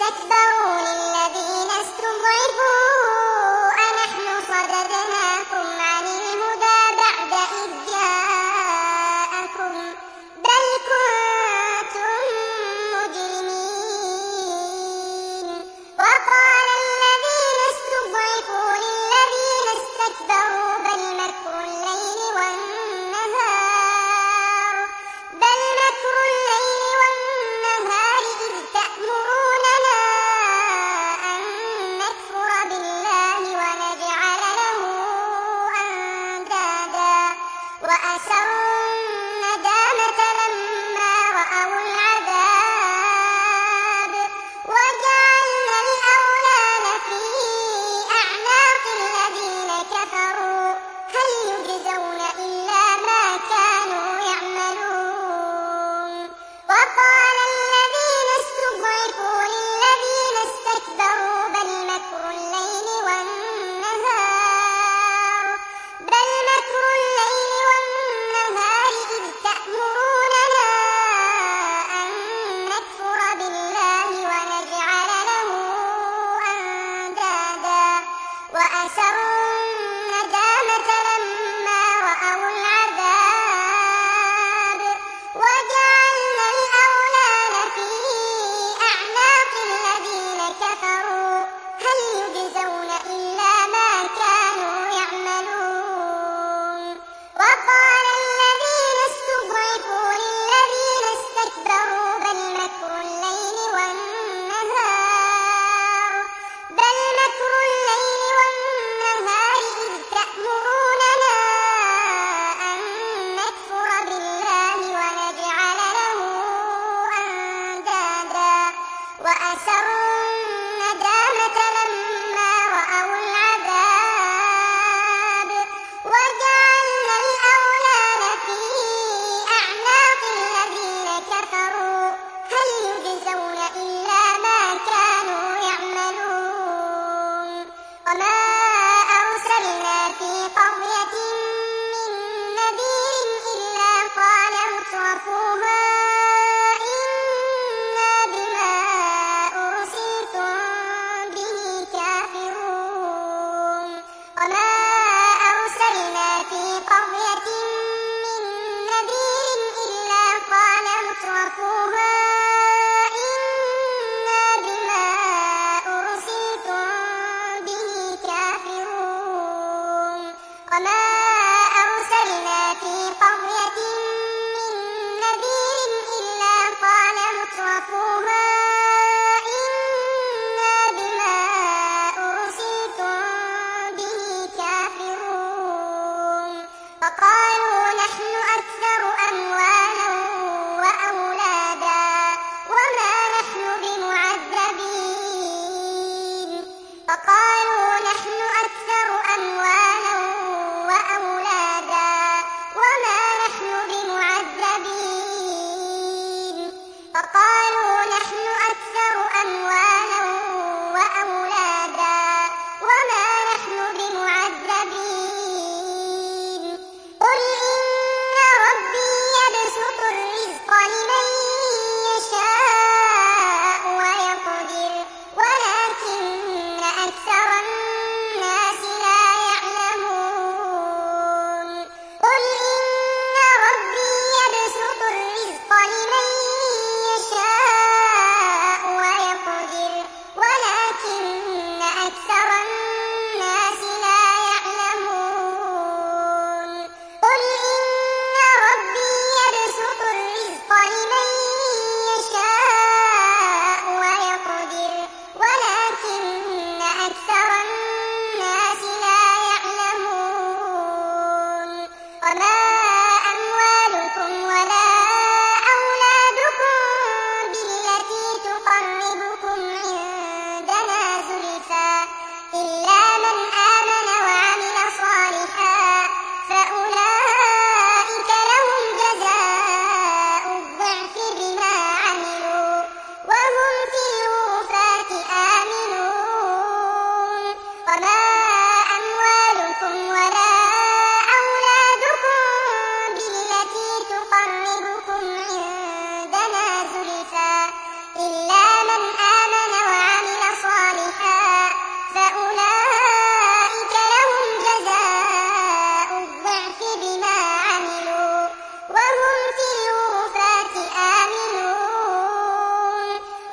اسْتَكْبَرُوا لِلَّذِينَ اسْتُضْعِفُوا أَنَحْنُ صَدَدْنَاكُمْ عَنِ الْهُدَىٰ بَعْدَ إِذْ جَاءَكُم بَلْ كُنتُم مُّجْرِمِينَ وَقَالَ الَّذِينَ اسْتُضْعِفُوا لِلَّذِينَ اسْتَكْبَرُوا بَلْ مَكْرُ اللَّيْلِ وَالنَّهَارِ إِذْ تَأْمُرُونَنَا أَن نَّكْفُرَ بِاللَّهِ وَنَجْعَلَ لَهُ أَندَادًا وَأَسَرُّوا النَّدَامَةَ لَمَّا رَأَوُا الْعَذَابَ وَجَعَلْنَا الْأَغْلَالَ فِي أَعْنَاقِ الَّذِينَ كَفَرُوا هَلْ يُجْزَوْنَ إِلَّا مَا كَانُوا يَعْمَلُونَ وَقَالَ الَّذِينَ اسْتُضْعِفُوا لِلَّذِينَ اسْتَكْبَرُوا بَلْ مَكْرُ اللَّيْلِ وَالنَّهَارِ إِذْ تَأْمُرُونَنَا أَن نَّكْفُرَ بِاللَّهِ وَنَجْعَلَ لَهُ أَندَادًا وَأَسَرُّوا النَّدَامَةَ لَمَّا رَأَوُا الْعَذَابَ وَجَعَلْنَا الْأَغْلَالَ فِي أَعْنَاقِ الَّذِينَ كَفَرُوا هَلْ يُجْزَوْنَ إِلَّا مَا كَانُوا يَعْمَلُونَ وَقَالَ الَّذِينَ اسْتُضْعِفُوا لِلَّذِينَ اسْتَكْبَرُوا بَلْ مَكْرُ اللَّيْلِ وَالنَّهَارِ إِذْ تَأْمُرُونَنَا أَن نَّكْفُرَ بِاللَّهِ وَنَجْعَلَ لَهُ أَندَادًا وَأَسَرُّوا النَّدَامَةَ لَمَّا رَأَوُا الْعَذَابَ وَجَعَلْنَا الْأَغْلَالَ فِي أَعْنَاقِ الَّذِينَ كَفَرُوا هَلْ يُجْزَوْنَ إِلَّا مَا كَانُوا يَعْمَلُونَ وَمَا أَرْسَلْنَا فِي قَرْيَةٍ مِّن نَّذِيرٍ إِلَّا قَالَ مُتْرَفُوهَا إِنَّا بِمَا أُرْسِلْتُم بِهِ كَافِرُونَ وَمَا أَرْسَلْنَا فِي قَرْيَةٍ مِّن نَّذِيرٍ إِلَّا قَالَ مُتْرَفُوهَا إِنَّا بِمَا أُرْسِلْتُم بِهِ كَافِرُونَ وَمَا أَرْسَلْنَا فِي قَرْيَةٍ مِّن نَّذِيرٍ إِلَّا قَالَ مُتْرَفُوهَا إِنَّا بِمَا أُرْسِلْتُم بِهِ كَافِرُونَ وَقَالُوا نَحْنُ أَكْثَرُ أَمْوَالًا وَأَوْلَادًا وَمَا نَحْنُ بِمُعَذَّبِينَ وَقَالُوا نَحْنُ أَكْثَرُ أَمْوَالًا وَأَوْلَادًا وَمَا نَحْنُ بِمُعَذَّبِينَ وَقَالُوا نَحْنُ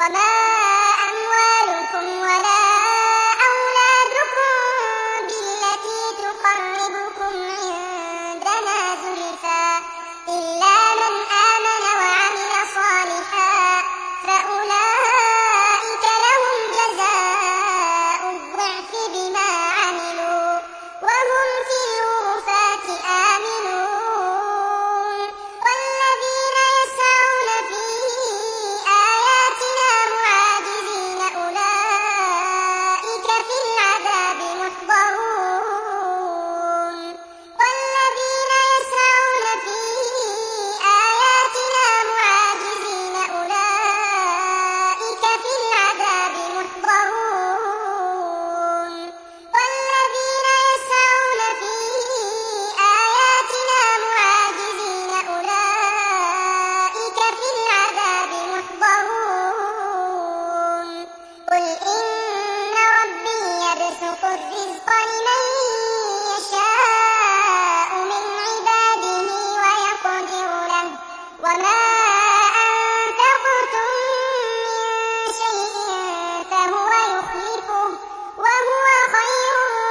وما أموالكم ولا أولادكم بالتي تقربكم عندنا زلفى إلا من آمن وعمل صالحا فأولئك لهم جزاء الضعف بما عملوا وهم في الغرفات آمنون والذين يسعون في آياتنا معاجزين أولئك في العذاب محضرون والذين يسعون في آياتنا معاجزين أولئك في العذاب محضرون والذين يسعون في آياتنا معاجزين أولئك في العذاب محضرون قل إن ربي يبسط الرزق لمن يشاء من عباده ويقدر له وما أنفقتم من شيء فهو يخلفه وهو خير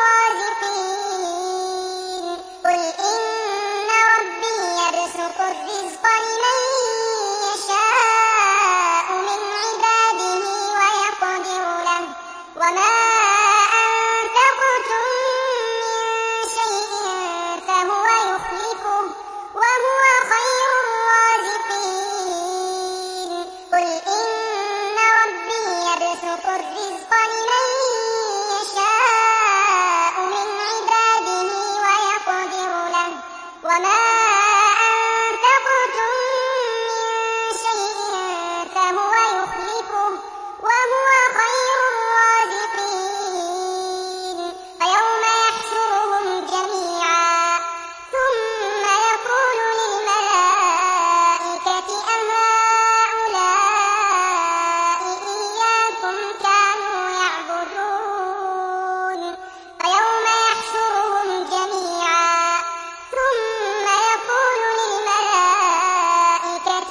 الرازقين قل إن ربي يبسط الرزق لمن يشاء من عباده ويقدر له وما أنفقتم من شيء فهو يخلفه وهو خير الرازقين قل إن ربي يبسط الرزق لمن يشاء من عباده ويقدر له وما أنفقتم من شيء فهو يخلفه وهو خير الرازقين فيوم يحشرهم جميعا ثم يقول للملائكة أهؤلاء إياكم كانوا يعبدون فيوم يحشرهم جميعا ثم يقول للملائكة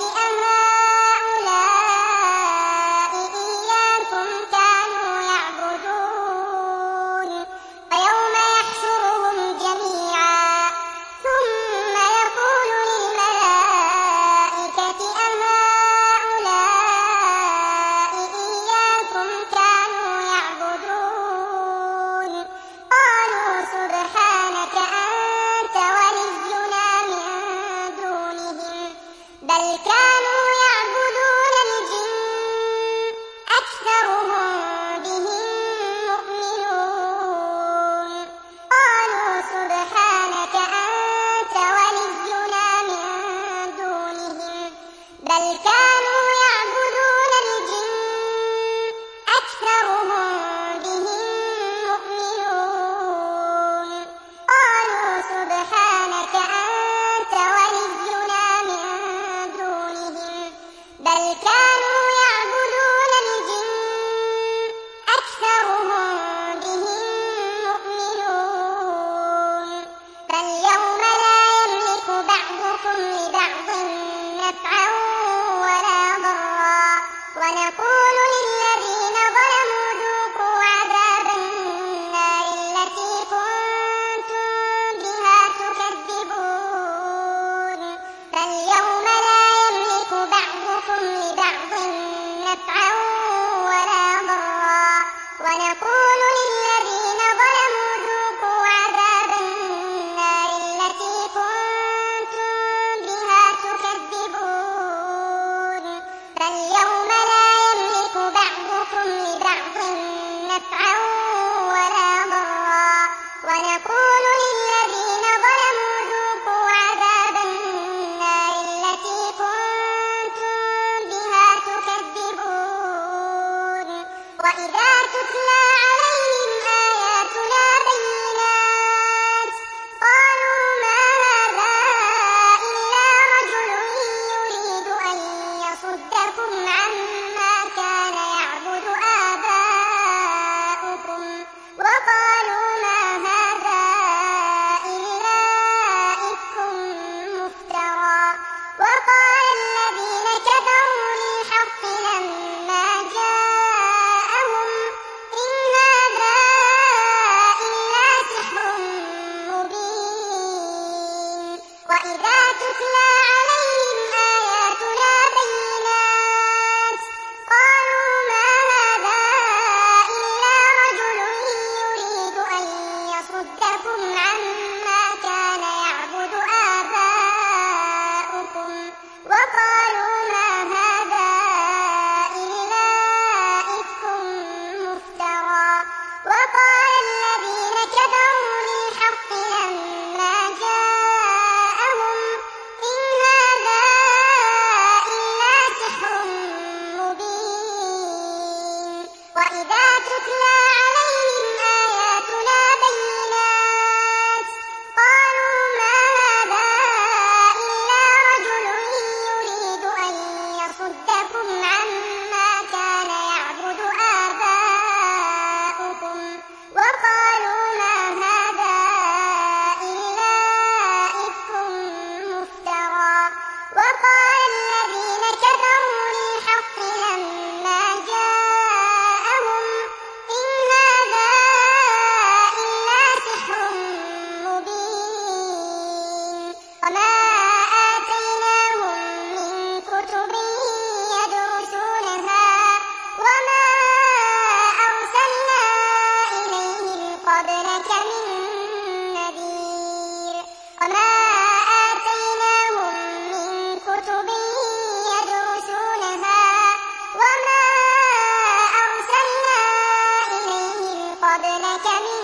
أهؤلاء إياكم كانوا يعبدون فيوم يحشرهم جميعا ثم يقول للملائكة أهؤلاء إياكم كانوا يعبدون قالوا سبحانك أنت ولينا من دونهم بل كانوا يعبدون الجن أكثرهم بهم مؤمنون قالوا سبحانك أنت ولينا من دونهم بل كانوا يعبدون الجن أكثرهم بهم مؤمنون قالوا سبحانك أنت ولينا من دونهم بل كانوا يعبدون الجن أكثرهم بهم مؤمنون فاليوم لا يملك بعضكم لبعض نفعا ولا ضرا ونقول للذين ظلموا ذوقوا عذاب النار التي كنتم بها تكذبون فاليوم لا يملك بعضكم لبعض نفعا ولا ضرا ونقول للذين ظلموا ذوقوا عذاب النار التي كنتم بها تكذبون فاليوم لا يملك بعضكم لبعض نفعا ولا ضرا ونقول للذين ظلموا ذوقوا عذاب النار التي كنتم بها تكذبون وإذا تتلى عليهم آياتنا بينات قالوا ما هذا إلا رجل يريد أن يصدكم عما كان يعبد آباؤكم وقالوا ما هذا إلا إفك مفترى وقال الذين كفروا للحق لما جاءهم تتلى عليهم آياتنا بينات قالوا ما هذا إلا رجل يريد أن يصدكم عما كان يعبد آباؤكم وقالوا ما هذا إلا إفك مفترى وقال الذين كفروا للحق لما جاءهم إن هذا إلا سحر مبين وما آتيناهم من كتب يدرسونها وما أرسلنا إليهم قبلك من نذير وما آتيناهم من كتب يدرسونها وما أرسلنا إليهم قبلك من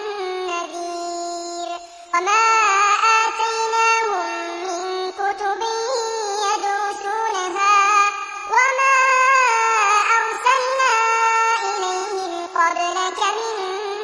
نذير وما آتيناهم من كتب يدرسونها وما أرسلنا إليهم قبلك من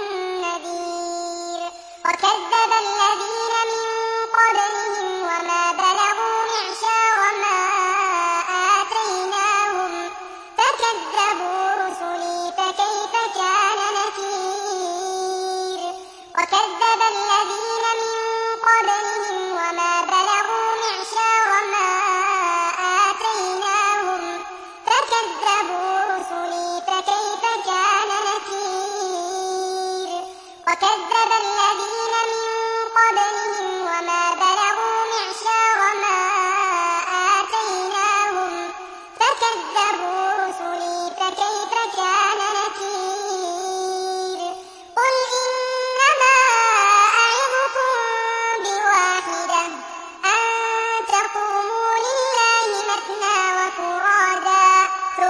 نذير وكذب الذين من قبلهم وما بلغوا معشار ما آتيناهم فكذبوا رسلي فكيف كان نكير وكذب الذين من قبلهم وما بلغوا معشار ما آتيناهم فكذبوا رسلي فكيف كان نكير وكذب الذين من قبلهم وما بلغوا معشار ما آتيناهم فكذبوا رسلي فكيف كان نكير قل إنما أعظكم بواحدة أن تقوموا لله مثنى وفرادا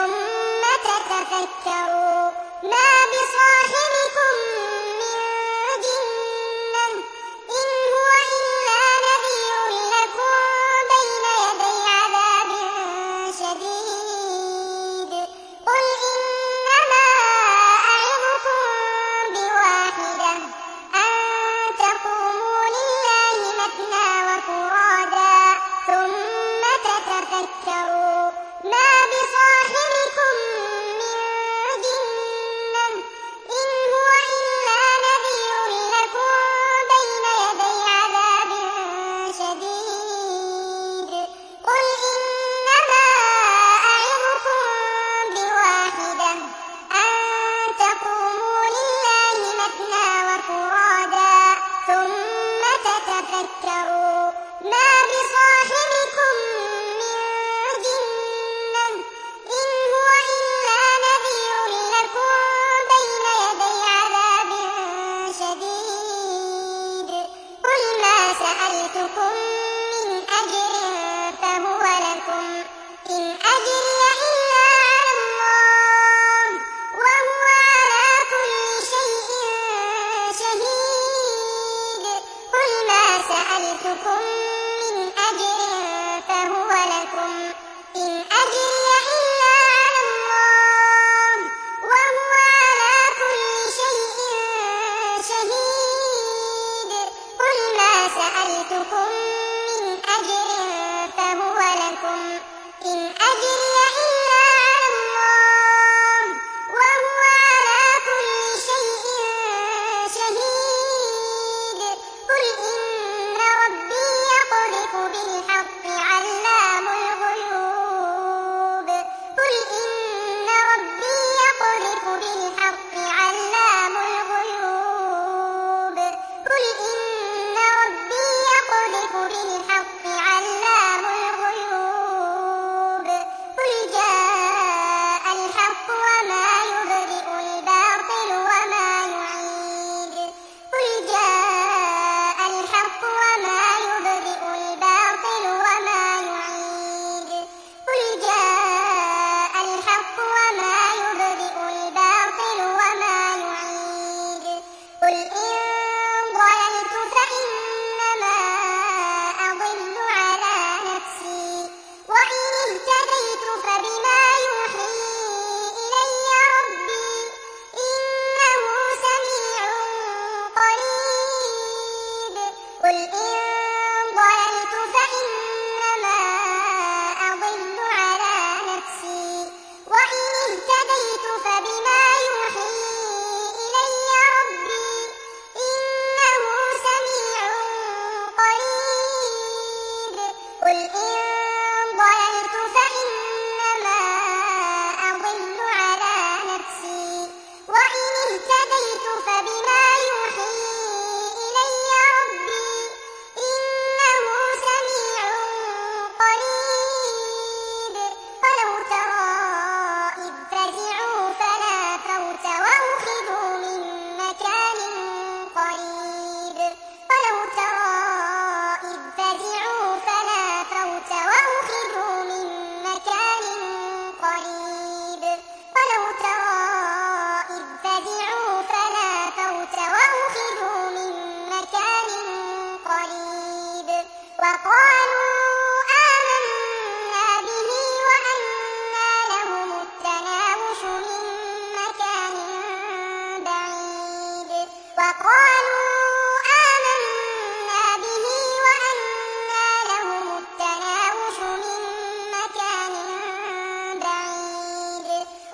ثم تتفكروا ما بصاحبكم من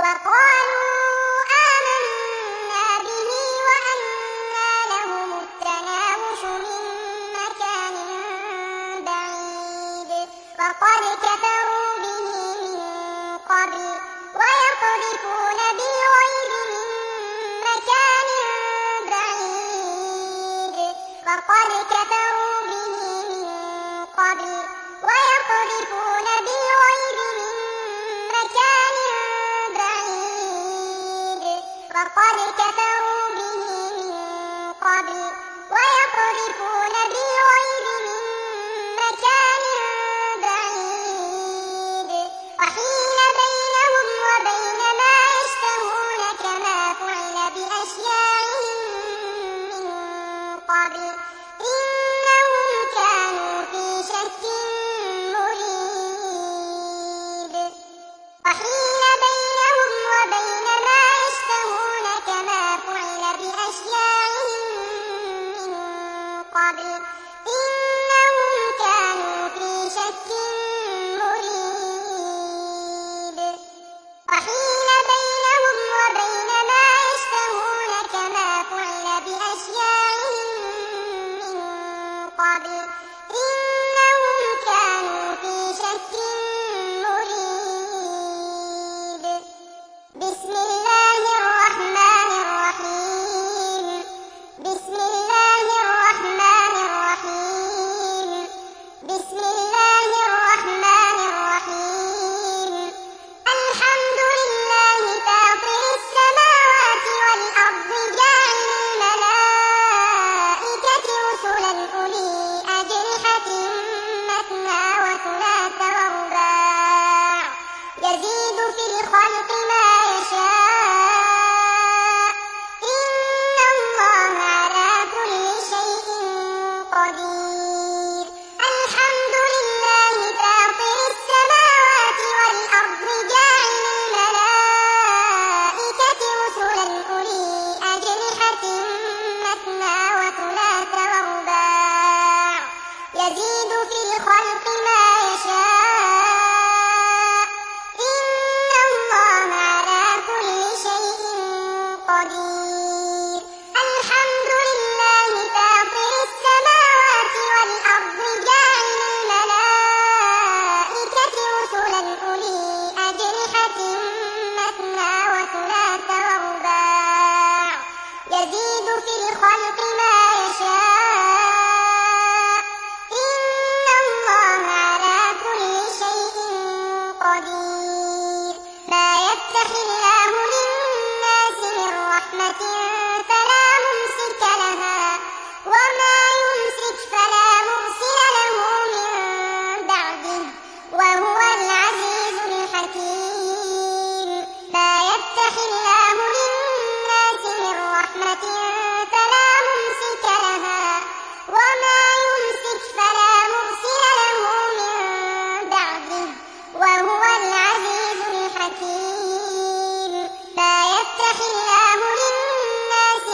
وقالوا آمنا به وأنى لهم التناوش من مكان بعيد وقد كفروا به من قبل ويقذفون بالغيب من مكان بعيد وقد كفروا به من قبل ويقذفون بالغيب من مكان بعيد وقد كفروا به من قبل ويقذفون بالغيب من مكان بعيد وحيل بينهم وبين ما يشتهون كما فعل بأشياعهم من قبل إنهم كانوا في شك مريب وحيل بينهم وبين ما يشتهون كما فعل بأشياعهم من قبل إنهم كانوا في شك مريب وحيل بينهم وبين ما يشتهون كما فعل بأشياعهم من قبل إنهم كانوا في شك مريب بسم الله الرحمن الرحيم بسم الله الرحمن الرحيم بسم الله الرحمن الرحيم الحمد لله فاطر السماوات والأرض جاعل الملائكة رسلا أولي أجنحة مثنى وثلاث ورباع يزيد في الخلق ما يشاء إن الله على كل شيء قدير الحمد لله فاطر السماوات والأرض جاعل الملائكة رسلا أولي أجنحة مثنى وثلاث ورباع يزيد في الخلق ما يشاء إن الله على كل شيء قدير الحمد لله فاطر السماوات والأرض جاعل الملائكة رسلا أولي أجنحة مثنى وثلاث ورباع يزيد في الخلق ما يشاء إن الله على كل شيء قدير ما يفتح الله للناس من رحمة فلا ممسك لها وما يمسك فلا مرسل له من بعده وهو العزيز الحكيم ما يفتح الله للناس من رحمة فلا ممسك لها وما يمسك فلا مرسل له من بعده وهو العزيز الحكيم ما يفتح الله للناس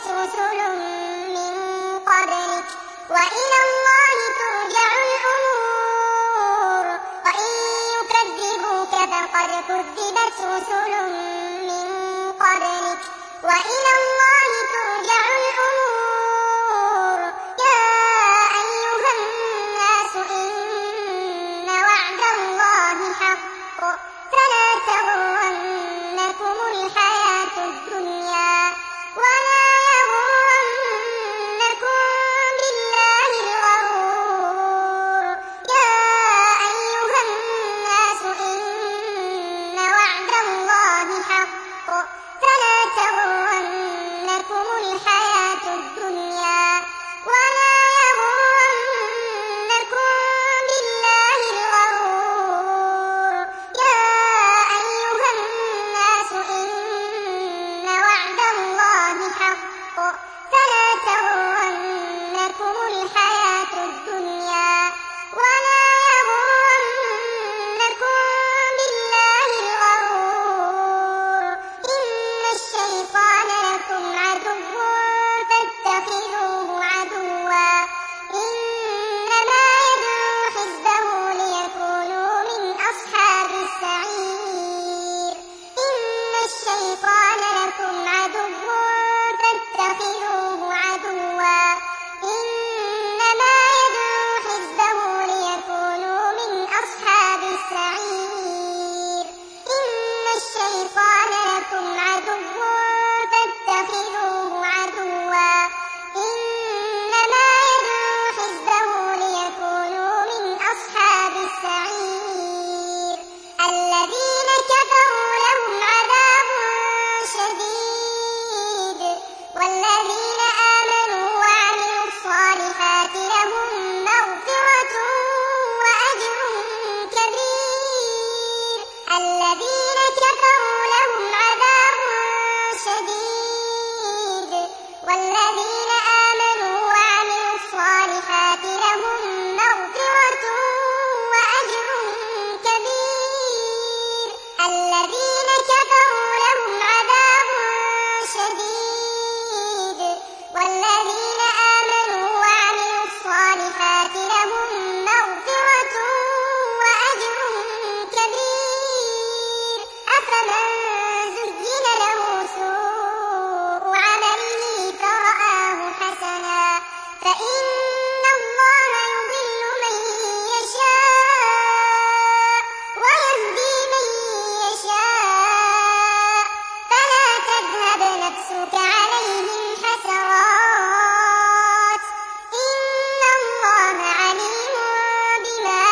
كذبت رسل من قبلك وإلى الله ترجع الأمور وإن يكذبوك فقد كذبت رسل من قبلك وإلى الله ترجع الأمور يا أيها الناس إن وعد الله حق فلا تغرنكم الحياة الدنيا ولا يغرنكم بالله الغرور يا أيها الناس إن وعد الله حق فلا تغرنكم الحياة الدنيا ولا يغرنكم بالله الغرور يا أيها الناس إن وعد الله حق فلا تغرنكم الحياة الدنيا ولا يغرنكم بالله الغرور إن الشيطان لكم عدو فاتخذوه عدوا إنما يدعو حزبه ليكونوا من أصحاب السعير إن الشيطان لكم عدو فاتخذوه عدوا إنما يدعو حزبه ليكونوا من أصحاب السعير إن الشيطان لكم عدو فاتخذوه عدوا إنما يدعو حزبه ليكونوا من أصحاب السعير الذين كفروا لهم عذاب شديد والذين آمنوا وعملوا الصالحات لهم مغفرة وأجر كبير الذين كفروا لهم عذاب شديد والذين آمنوا وعملوا الصالحات لهم مغفرة وأجر كبير الذين كفروا لهم عذاب شديد والذين آمنوا وعملوا الصالحات لهم مغفرة وأجر كبير أفمن زين له سوء عمله فرآه حسنا فإن الله يضل من يشاء ويهدي من يشاء فلا تذهب نفسك عليهم حسرات إن الله عليم بما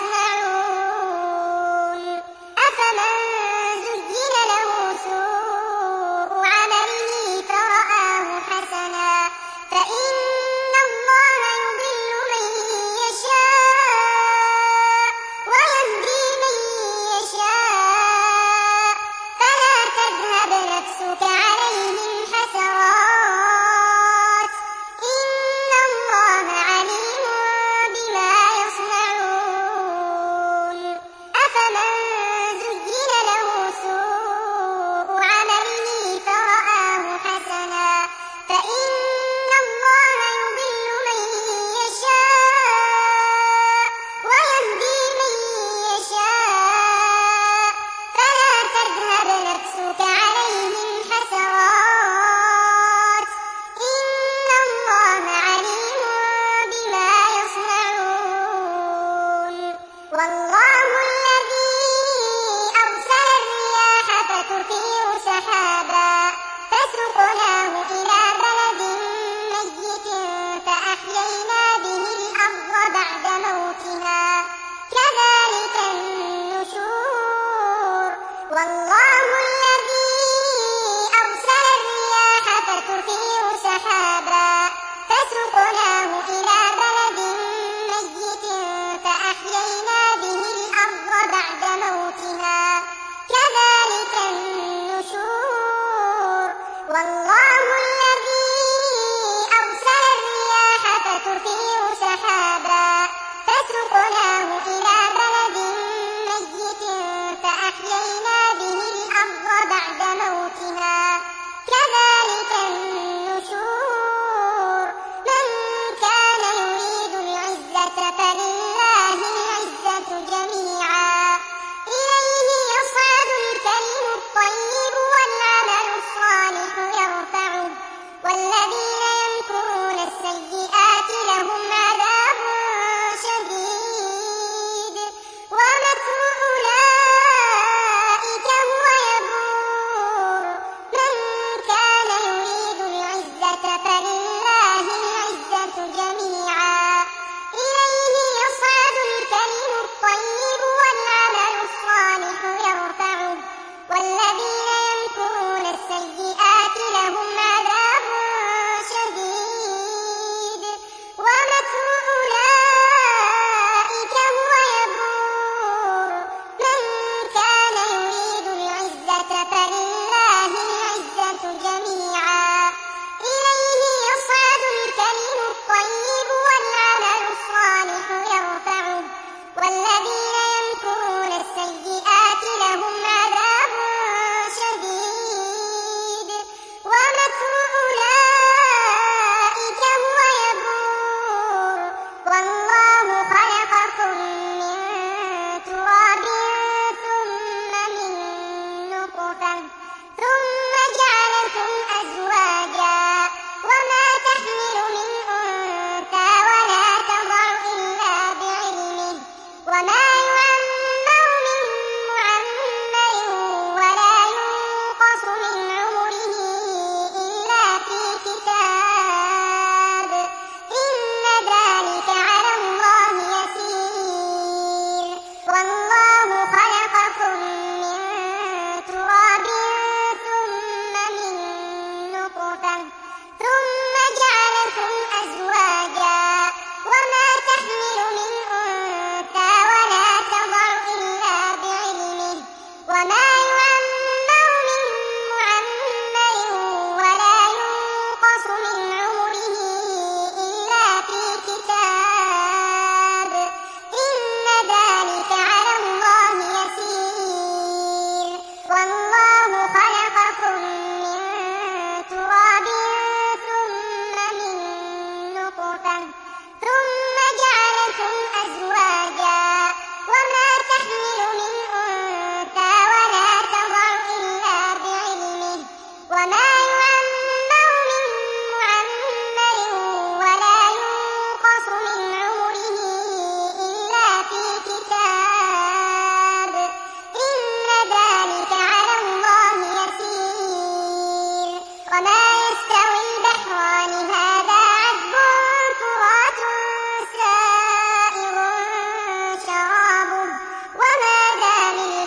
يصنعون أفمن زين له سوء عمله فرآه حسنا فإن الله يضل من يشاء ويهدي من يشاء فلا تذهب نفسك عليهم حسرات إن الله عليم بما يصنعون أفمن زين له سوء عمله فرآه حسنا فإن الله يضل من يشاء ويهدي من يشاء فلا تذهب نفسك عليهم حسرات إن الله عليم بما يصنعون والله الذي أرسل الرياح فتثير سحابا فسقناه إلى بلد ميت فأحيينا به الأرض بعد موتها كذلك النشور والله الذي أرسل الرياح فتثير سحابا فسقناه إلى بلد ميت فأحيينا به الأرض بعد موتها كذلك النشور والله الذي أرسل الرياح فتثير سحابا فسقناه إلى بلد ميت فأحيينا به الأرض نطفة ثم جعلكم أزواجا وما تحمل من أنثى ولا تضع إلا بعلمه وما يعمر من معمر ولا ينقص من عمره إلا في كتاب إن ذلك على الله يسير والله خلقكم من تراب ثم من نطفة ثم جعلكم أزواجا وما تحمل من أنثى ولا تضع إلا بعلمه وما يعمر من معمر ولا ينقص من عمره إلا في كتاب إن ذلك على الله يسير والله خلقكم من تراب ثم من نطفة ثم جعلكم أزواجا وما تحمل من أنثى ولا تضع إلا بعلمه وما يعمر من معمر ولا ينقص من عمره إلا في كتاب إن ذلك على الله يسير وما يستوي البحران هذا عذب فرات سائغ شرابه وهذا ملح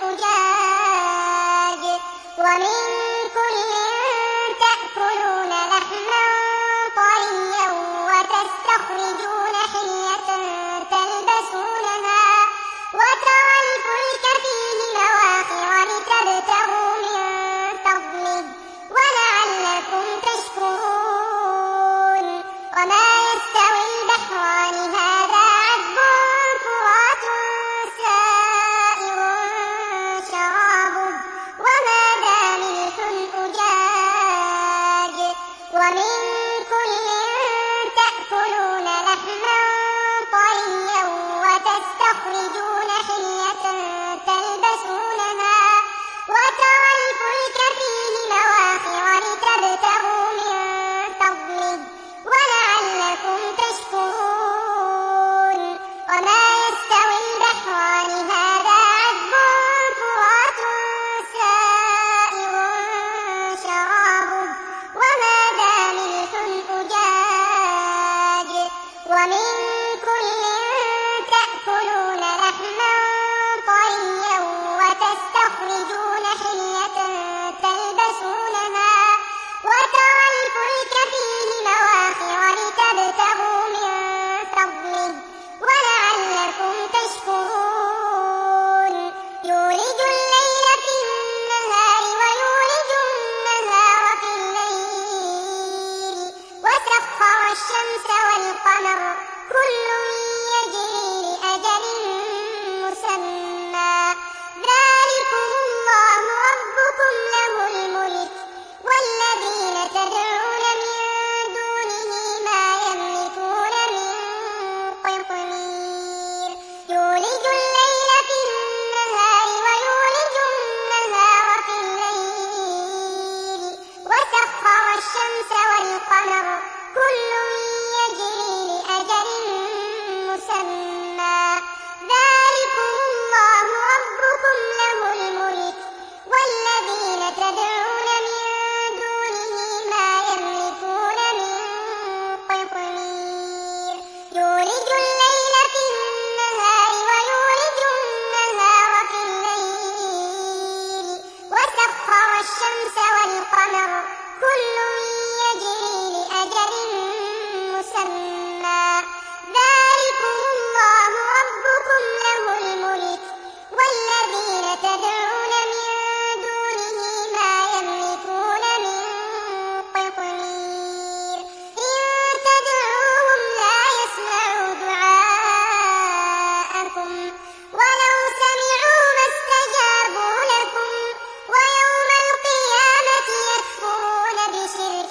أجاج ومن كل تأكلون لحما طريا وتستخرجون حلية تلبسونها وترى الفلك فيه مواخر لتبتغوا من فضله ولعلكم تشكرون وما يستوي البحران هذا عذب فرات سائغ شرابه وهذا ملح أجاج ومن كل تأكلون لحما طريا وتستخرجون حلية تلبسونها وترى الفلك فيه مواخر لتبتغوا من فضله ولعلكم تشكرون وما يستوي البحران هذا عذب فرات سائغ شرابه وهذا ملح أجاج ومن كل تأكلون لحما طريا وتستخرجون حلية تلبسونها وترى الفلك فيه مواخر لتبتغوا من فضله ولعلكم تشكرون يولج الليل في النهار ويولج النهار في الليل وسخر الشمس والقمر كل يجري لأجل مسمى ذلكم الله ربكم له الملك والذين تدعون من دونه ما يملكون من قطمير يولج الليل في النهار ويولج النهار في الليل وسخر الشمس والقمر كل يجري لأجل مسمى ذلكم الله ربكم له الملك والذين تدعون من دونه ما يملكون من قطمير يولج الليل في النهار ويولج النهار في الليل وسخر الشمس والقمر كل يجري لأجل مسمى ذلكم الله ربكم له الملك والذين تدعون من دونه ما يملكون من قطمير إن تدعوهم لا يسمعوا دعاءكم ولو سمعوا ما استجابوا لكم ويوم القيامة يكفرون بشرككم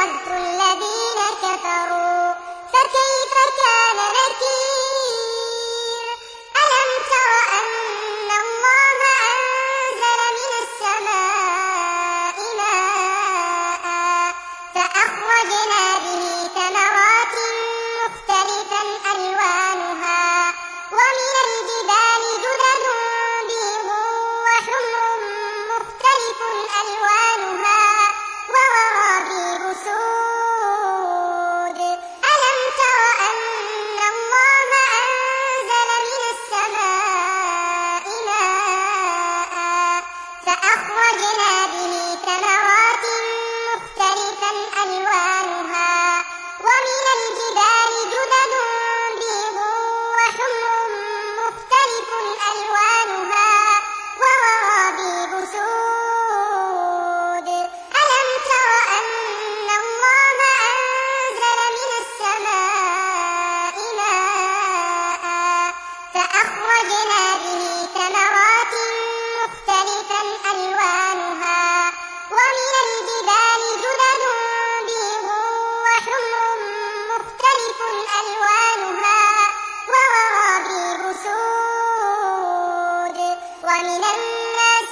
أخذت الذين كفروا فكيف كان نكير ألم تر أن الله أنزل من السماء ماء فأخرجنا به ثمرات مختلفا ألوانها ومن الجبال جدد بيض وحمر مختلف ألوانها وغرابيب سود ألم تر أن الله أنزل من السماء ماء فأخرجنا به ثمرات مختلفا ألوانها ومن الجبال جدد بيض وحمر مختلف ألوانها وغرابيب سود ألم تر أن الله أنزل من السماء ماء فأخرجنا به ثمرات مختلفا ألوانها ومن الجبال جدد بيض وحمر مختلف ألوانها وغرابيب سود ومن الناس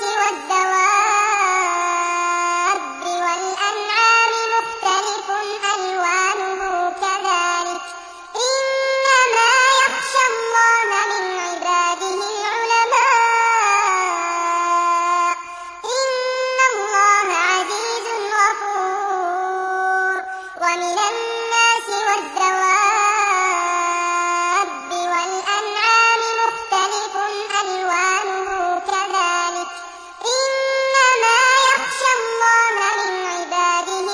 والدواب والأنعام مختلف ألوانه كذلك إنما يخشى الله من عباده العلماء إن الله عزيز غفور ومن الناس والدواب والأنعام مختلف ألوانه كذلك إنما يخشى الله من عباده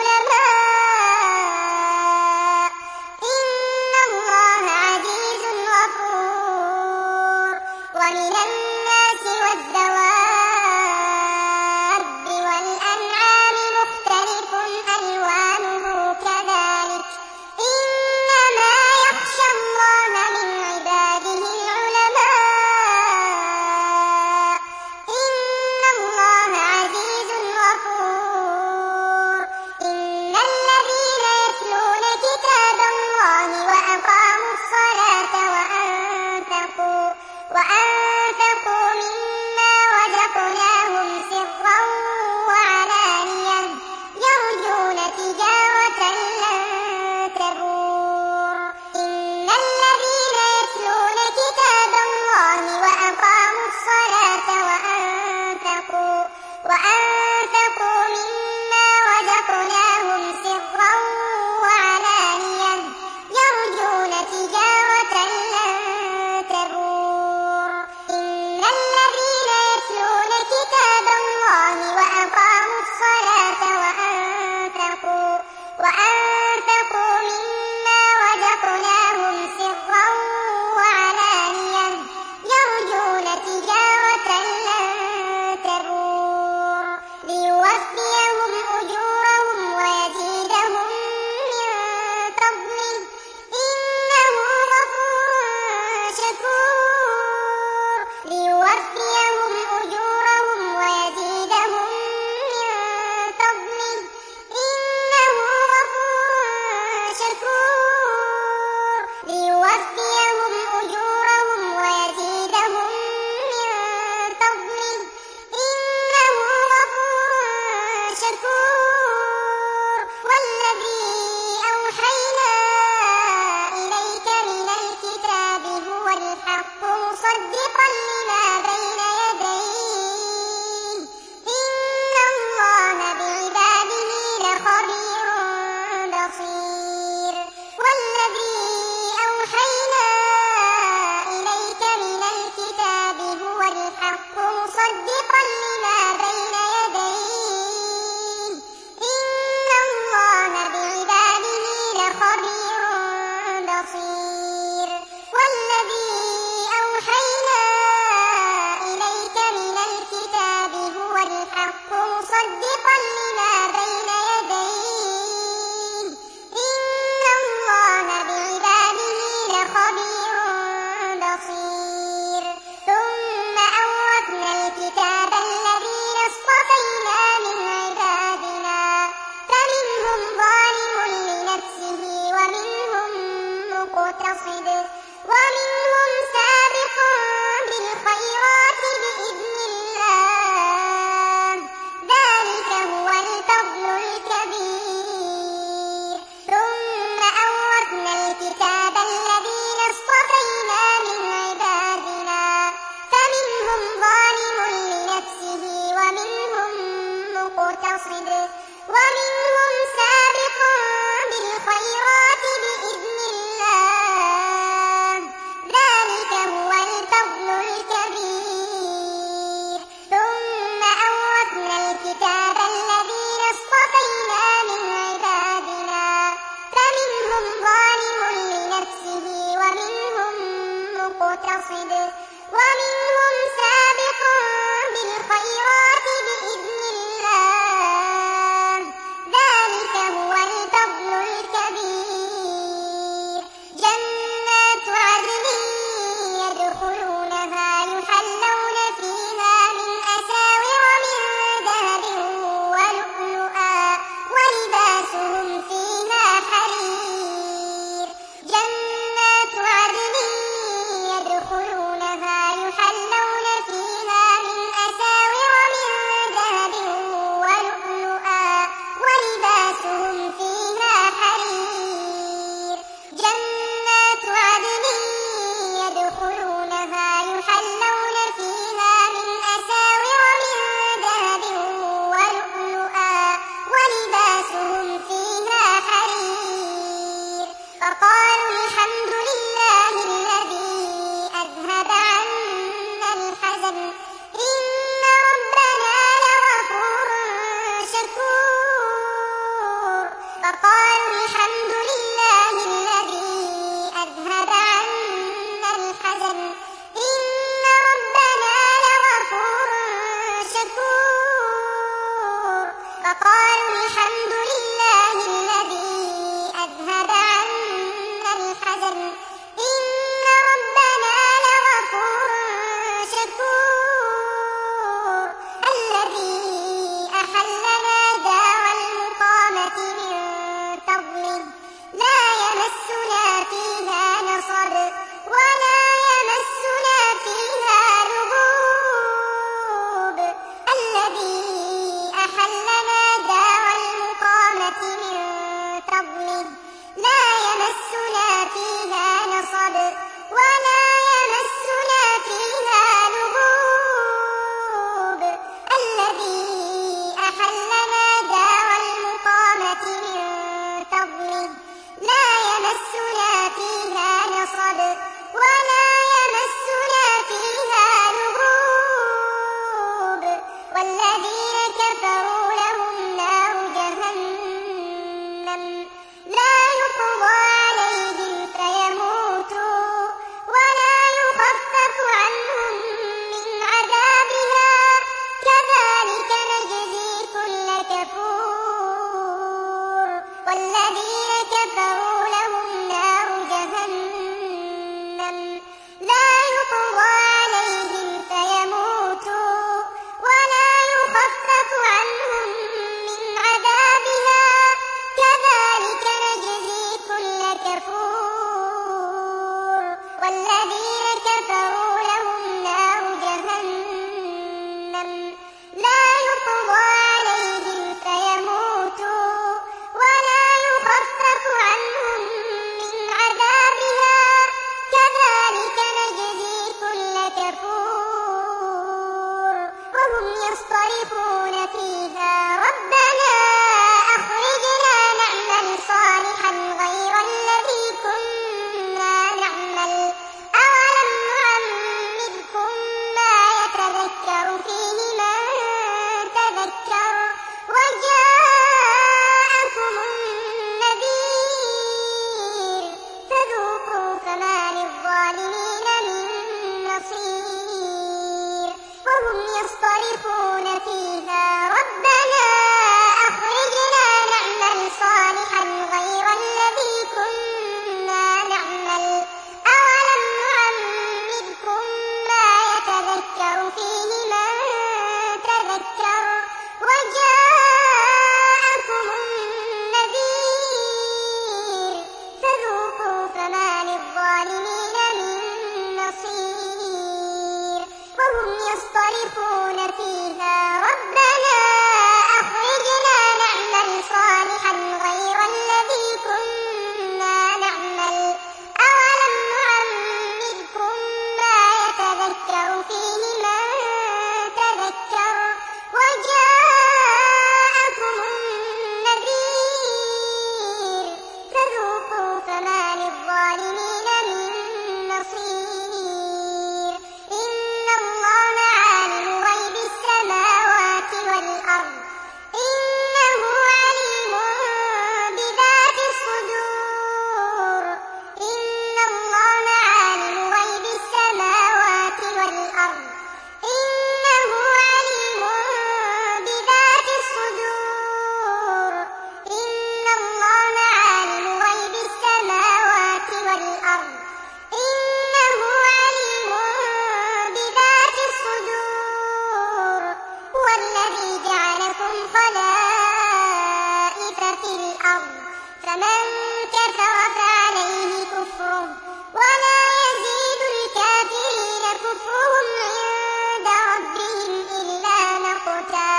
العلماء إن الله عزيز غفور ومن الناس والدواب والأنعام مختلف ألوانه كذلك إنما يخشى الله من عباده العلماء إن الله عزيز غفور إن الذين يتلون كتاب الله وأقاموا الصلاة وأنفقوا مما رزقناهم سرا وعلانية يرجون تجارة لن تبور إن الذين يتلون كتاب الله وأقاموا الصلاة وأنفقوا مما رزقناهم سرا وعلانية يرجون تجارة لن تبور إن الذين يتلون كتاب الله وأقاموا الصلاة وأنفقوا مما رزقناهم سرا وعلانية يرجون تجارة لن تبور ليوفيهم أجورهم ويزيدهم من فضله إنه غفور شكور ليوفيهم أجورهم ويزيدهم من فضله إنه غفور شكور ليوفيهم أجورهم ويزيدهم من فضله إنه غفور شكور والذي أوحينا إليك من الكتاب هو الحق مصدقا لما بين مقتصد ومنهم سابق بالخيرات بإذن الله ذلك هو الفضل الكبير ثم أورثنا الكتاب الذين اصطفينا من عبادنا فمنهم ظالم لنفسه ومنهم مقتصد ومنهم سابق بالخيرات بإذن الله ذلك هو الفضل الكبير جنات عدن يدخلونها يحلون فيها من أساور من ذهب ولؤلؤا ولباسهم فيها حرير جنات عدن يدخلونها يحلون فيها من أساور من ذهب ولؤلؤا ولباسهم فيها حرير جنات عدن يدخلونها يحلون فيها من أساور من ذهب ولؤلؤا ولباسهم فيها حرير فقالوا الحمد لله الذي أذهب عنا الحزن إن ربنا لغفور شكور فقالوا الحمد لله الذي أذهب عنا الحزن إن ربنا لغفور شكور فقالوا الحمد لله الذي أذهب عنا الحزن إن ربنا لغفور شكور الذي أحلنا دار المقامة من فضله لا يمسنا فيها نصب ولا يمسنا فيها لغوب الذي أحلنا دار المقامة من فضله لا يمسنا فيها نصب ولا يمسنا فيها لغوب الذي أحلنا دار المقامة من فضله لا يمسنا فيها نصب ولا يمسنا فيها لغوب والذين كفروا لهم نار جهنم لا يقضى عليهم فيموتوا ولا يخفف عنهم من عذابها كذلك نجزي كل كفور والذين كفروا لهم نار جهنم لا يقضى عليهم فيموتوا ولا يخفف عنهم من عذابها كذلك نجزي كل كفور والذين كفروا لهم نار جهنم لا يقضى عليهم فيموتوا ولا يخفف عنهم من عذابها كذلك نجزي كل كفور وهم يصطرخون فيها ربنا أخرجنا نعمل صالحا غير الذي كنا نعمل أولم نعمركم ما يتذكر فيه من تذكر وجاءكم النذير فذوقوا فما للظالمين من نصير وهم يصطرخون فيها ربنا أخرجنا نعمل صالحا غير الذي كنا نعمل أولم نعمركم ما يتذكر فيه من تذكر وجاءكم النذير فذوقوا فما للظالمين من نصير وهم يصطرخون فيها ربنا الذي جعلكم خلائف في الأرض فمن كفر فعليه كفره ولا يزيد الكافرين كفرهم عند ربهم إلا مقتا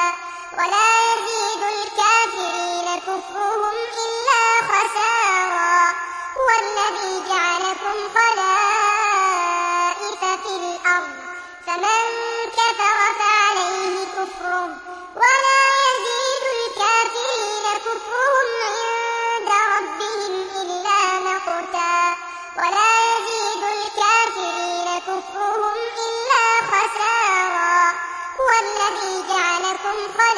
هو الذي جعلكم خلائف في الأرض فمن كفر فعليه كفره ولا يزيد الكافرين كفرهم عند ربهم إلا مقتا هو الذي جعلكم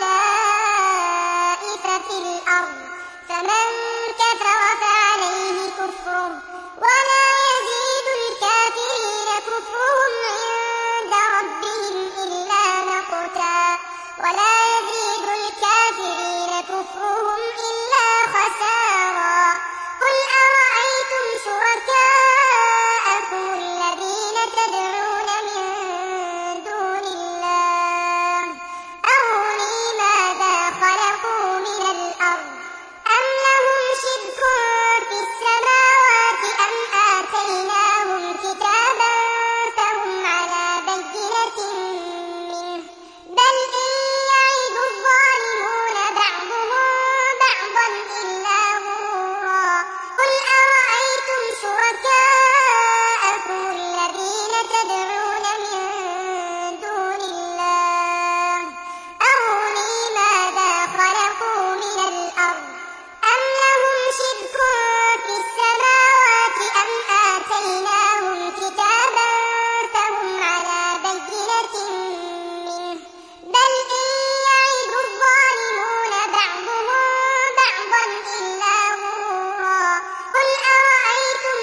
خلائف في الأرض فمن كفر فعليه كفره ولا يزيد الكافرين كفرهم عند ربهم إلا مقتا قل أرأيتم شركاءكم الذين تدعون من دون الله أروني ماذا خلقوا من الأرض أم لهم شرك في السماوات أم آتيناهم كتابا فهم على بينة منه بل إن يعد الظالمون بعضهم بعضا إلا غرورا قل أرأيتم شركاءكم الذين تدعون من دون الله أروني ماذا خلقوا من الأرض أم لهم شرك في السماوات أم آتيناهم كتابا فهم على بينة منه بل إن يعد الظالمون بعضهم بعضا إلا غرورا قل أرأيتم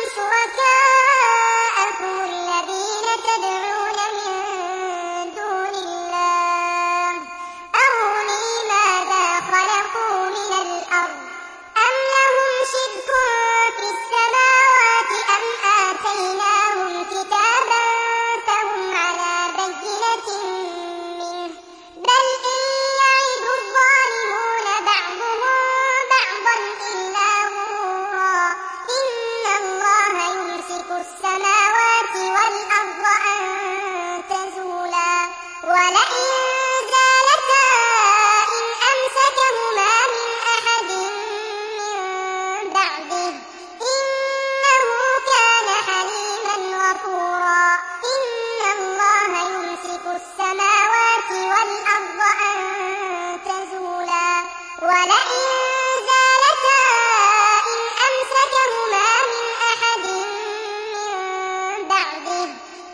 شركاءكم الذين تدعون من دون الله أروني ماذا خلقوا من الأرض أم لهم شرك في السماوات أم آتيناهم كتابا فهم على بينة منه بل إن يعد الظالمون بعضهم بعضا إلا غرورا إن الله يمسك السماوات والأرض أن تزولا ولئن زالتا إن أمسكهما من أحد من بعده إنه كان حليما غفورا إن الله يمسك السماوات والأرض أن تزولا ولئن زالتا إن أمسكهما من أحد من بعده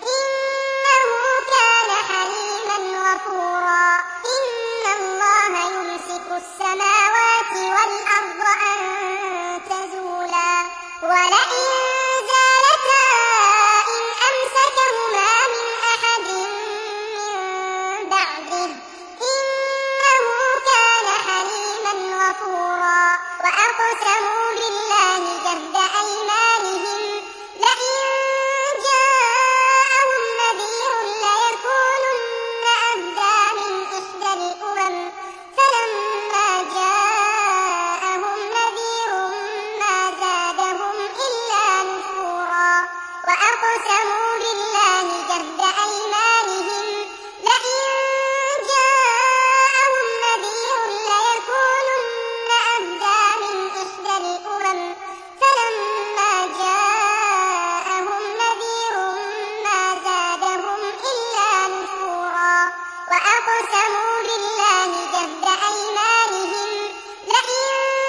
إنه كان حليما غفورا إن الله يمسك السماوات والأرض أن تزولا ولئن زالتا إن أمسكهما من أحد من بعده إنه كان حليما غفورا وأقسموا بالله جهد أيمانهم لئن جاءهم نذير ليكونن أهدى من إحدى الأمم فلما جاءهم نذير ما زادهم إلا نفورا وأقسموا بالله جهد أيمانهم لئن جاءهم نذير ليكونن أهدى من إحدى الأمم فلما جاءهم نذير ما زادهم إلا نفورا وأقسموا بالله جهد أيمانهم لئن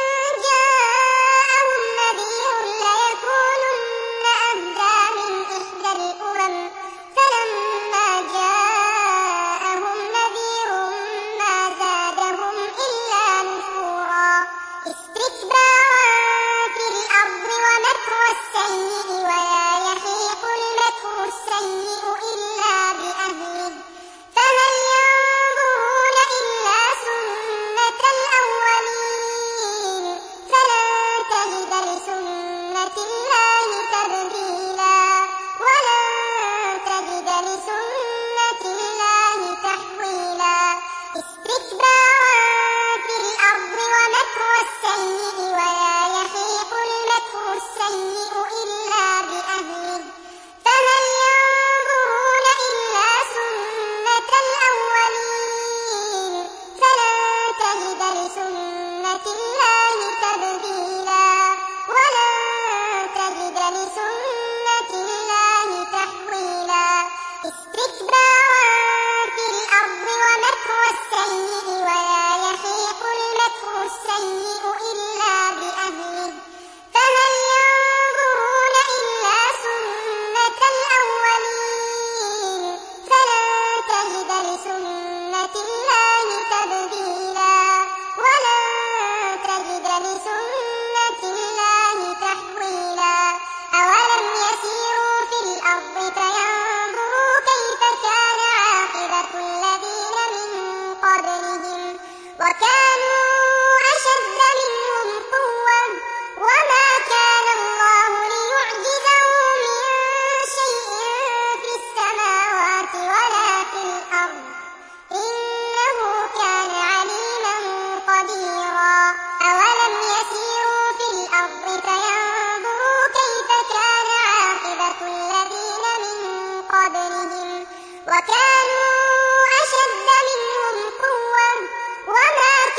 جاءهم نذير ليكونن أهدى من إحدى الأمم فلما جاءهم نذير ما زادهم إلا نفورا استكبارا في الأرض ومكر السيء ولا يحيق المكر السيء إلا بأهله فهل ينظرون وكانوا أشد منهم قوة وما كان الله ليعجزه من شيء في السماوات ولا في الأرض إنه كان عليما قديرا أولم يسيروا في الأرض فينظروا كيف كان عاقبة الذين من قبلهم وكانوا أشد منهم قوة وما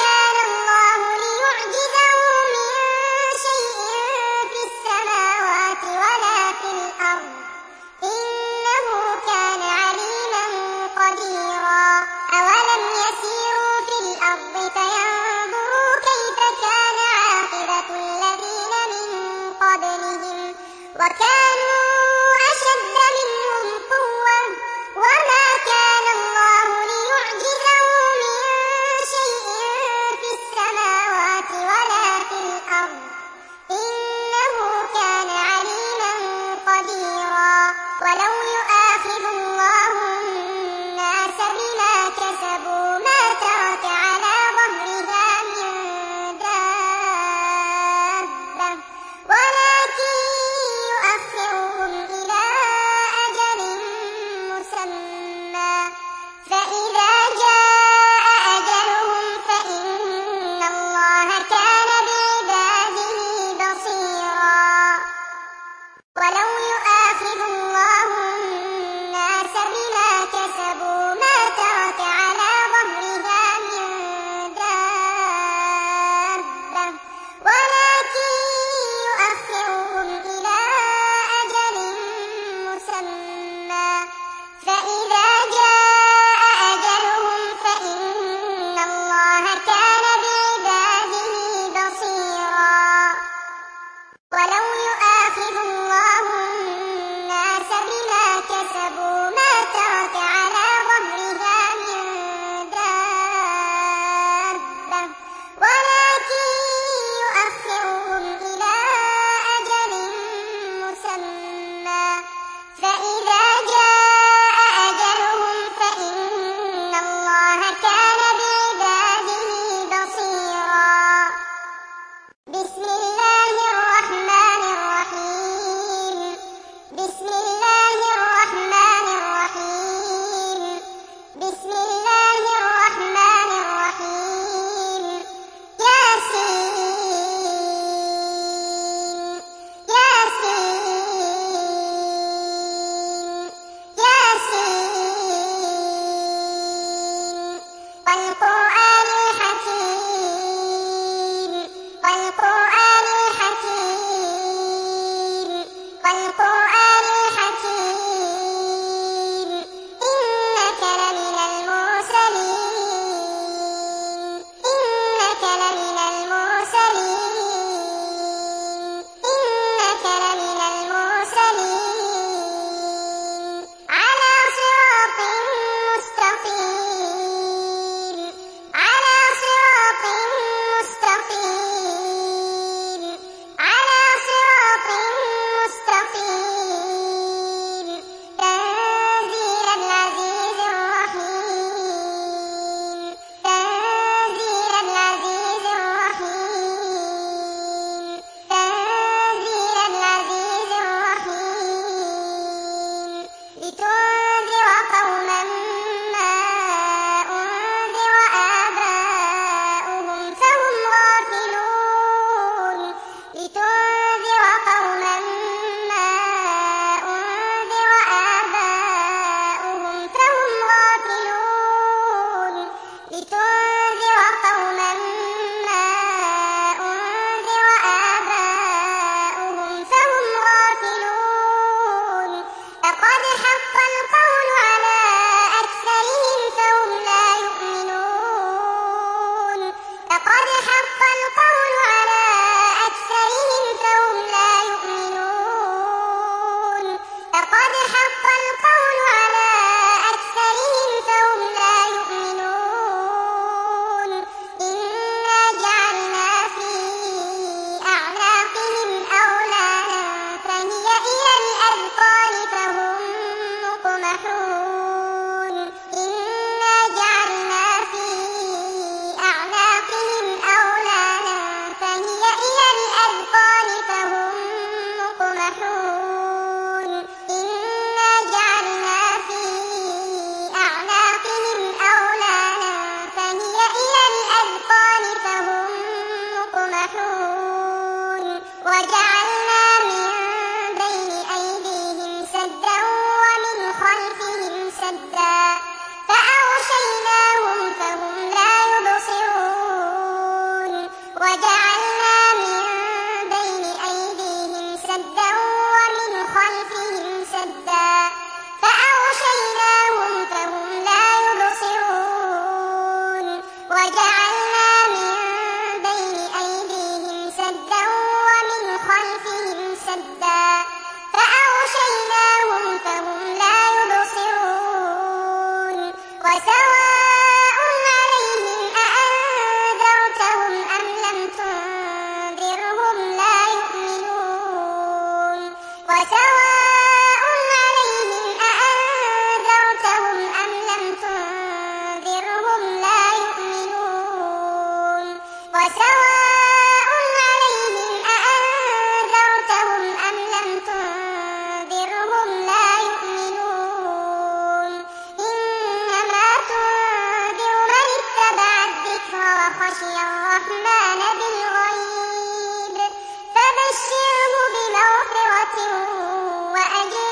وخشي الرحمن بالغيب فبشره بمغفرة وأجر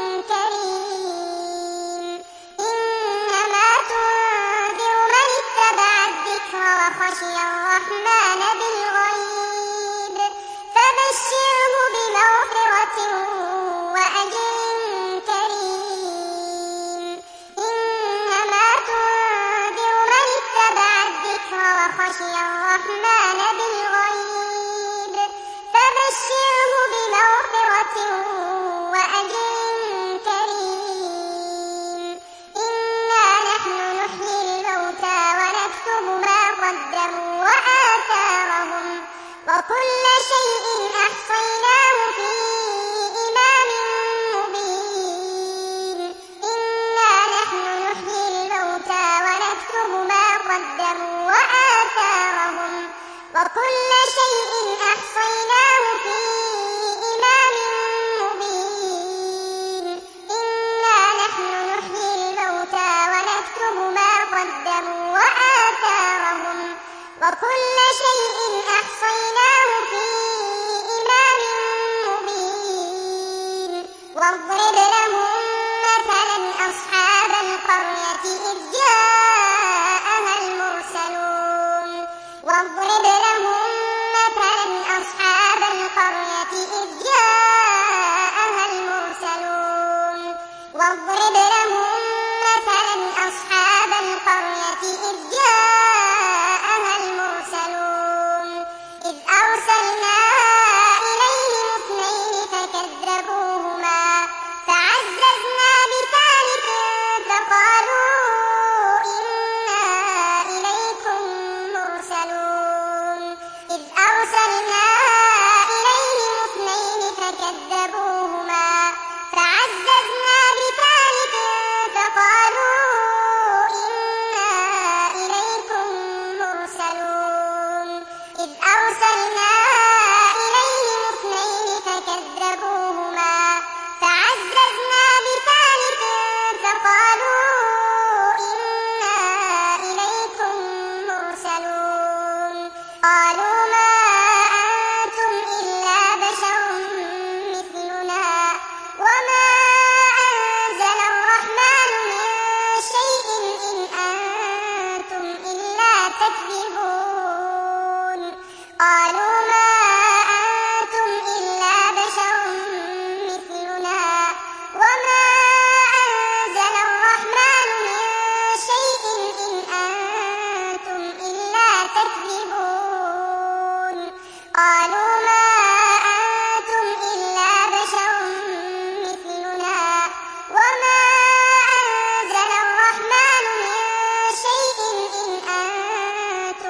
كريم. إنما تنذر من اتبع الذكر وخشي الرحمن بالغيب فبشره بمغفرة وأجر كريم. إنما تنذر من اتبع الذكر وخشي الرحمن بالغيب فبشره بمغفرة وأجر كريم. إنا نحن نحيي الموتى ونكتب ما قدموا وآثارهم وكل شيء أحصيناه في إمام مبين. إنا نحن نحيي الموتى ونكتب ما قدموا وآثارهم وكل شيء أحصيناه في إمام مبين. إنا نحن نحيي الموتى ونكتب ما قدموا وآثارهم وكل شيء أحصيناه في إمام مبين. واضرب لهم مثلا أصحاب القرية إذ جاءها المرسلون. واضرب لهم مثلا أصحاب القرية إذ جاءها المرسلون. واضرب لهم مثلا أصحاب القرية إذ جاءها المرسلون. إذ أرسلنا إليهم اثنين فكذبوهما فعززنا بثالث فقالوا إنا إليكم مرسلون. إذ أرسلنا إليهم اثنين فكذبوهما فعززنا بثالث فقالوا إنا إليكم مرسلون. إذ أرسلنا إليهم اثنين فكذبوهما فعززنا بثالث فقالوا إنا إليكم مرسلون. قالوا ما أنتم إلا بشر مثلنا وما أنزل الرحمن من شيء إن أنتم إلا تكذبون. قالوا ما أنتم إلا بشر مثلنا وما أنزل الرحمن من شيء إن أنتم إلا تكذبون. قالوا ما أنتم إلا بشر مثلنا وما أنزل الرحمن من شيء إن أنتم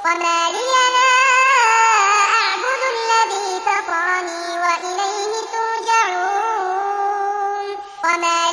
وما لي لا أعبد الذي فطرني وإليه ترجعون وما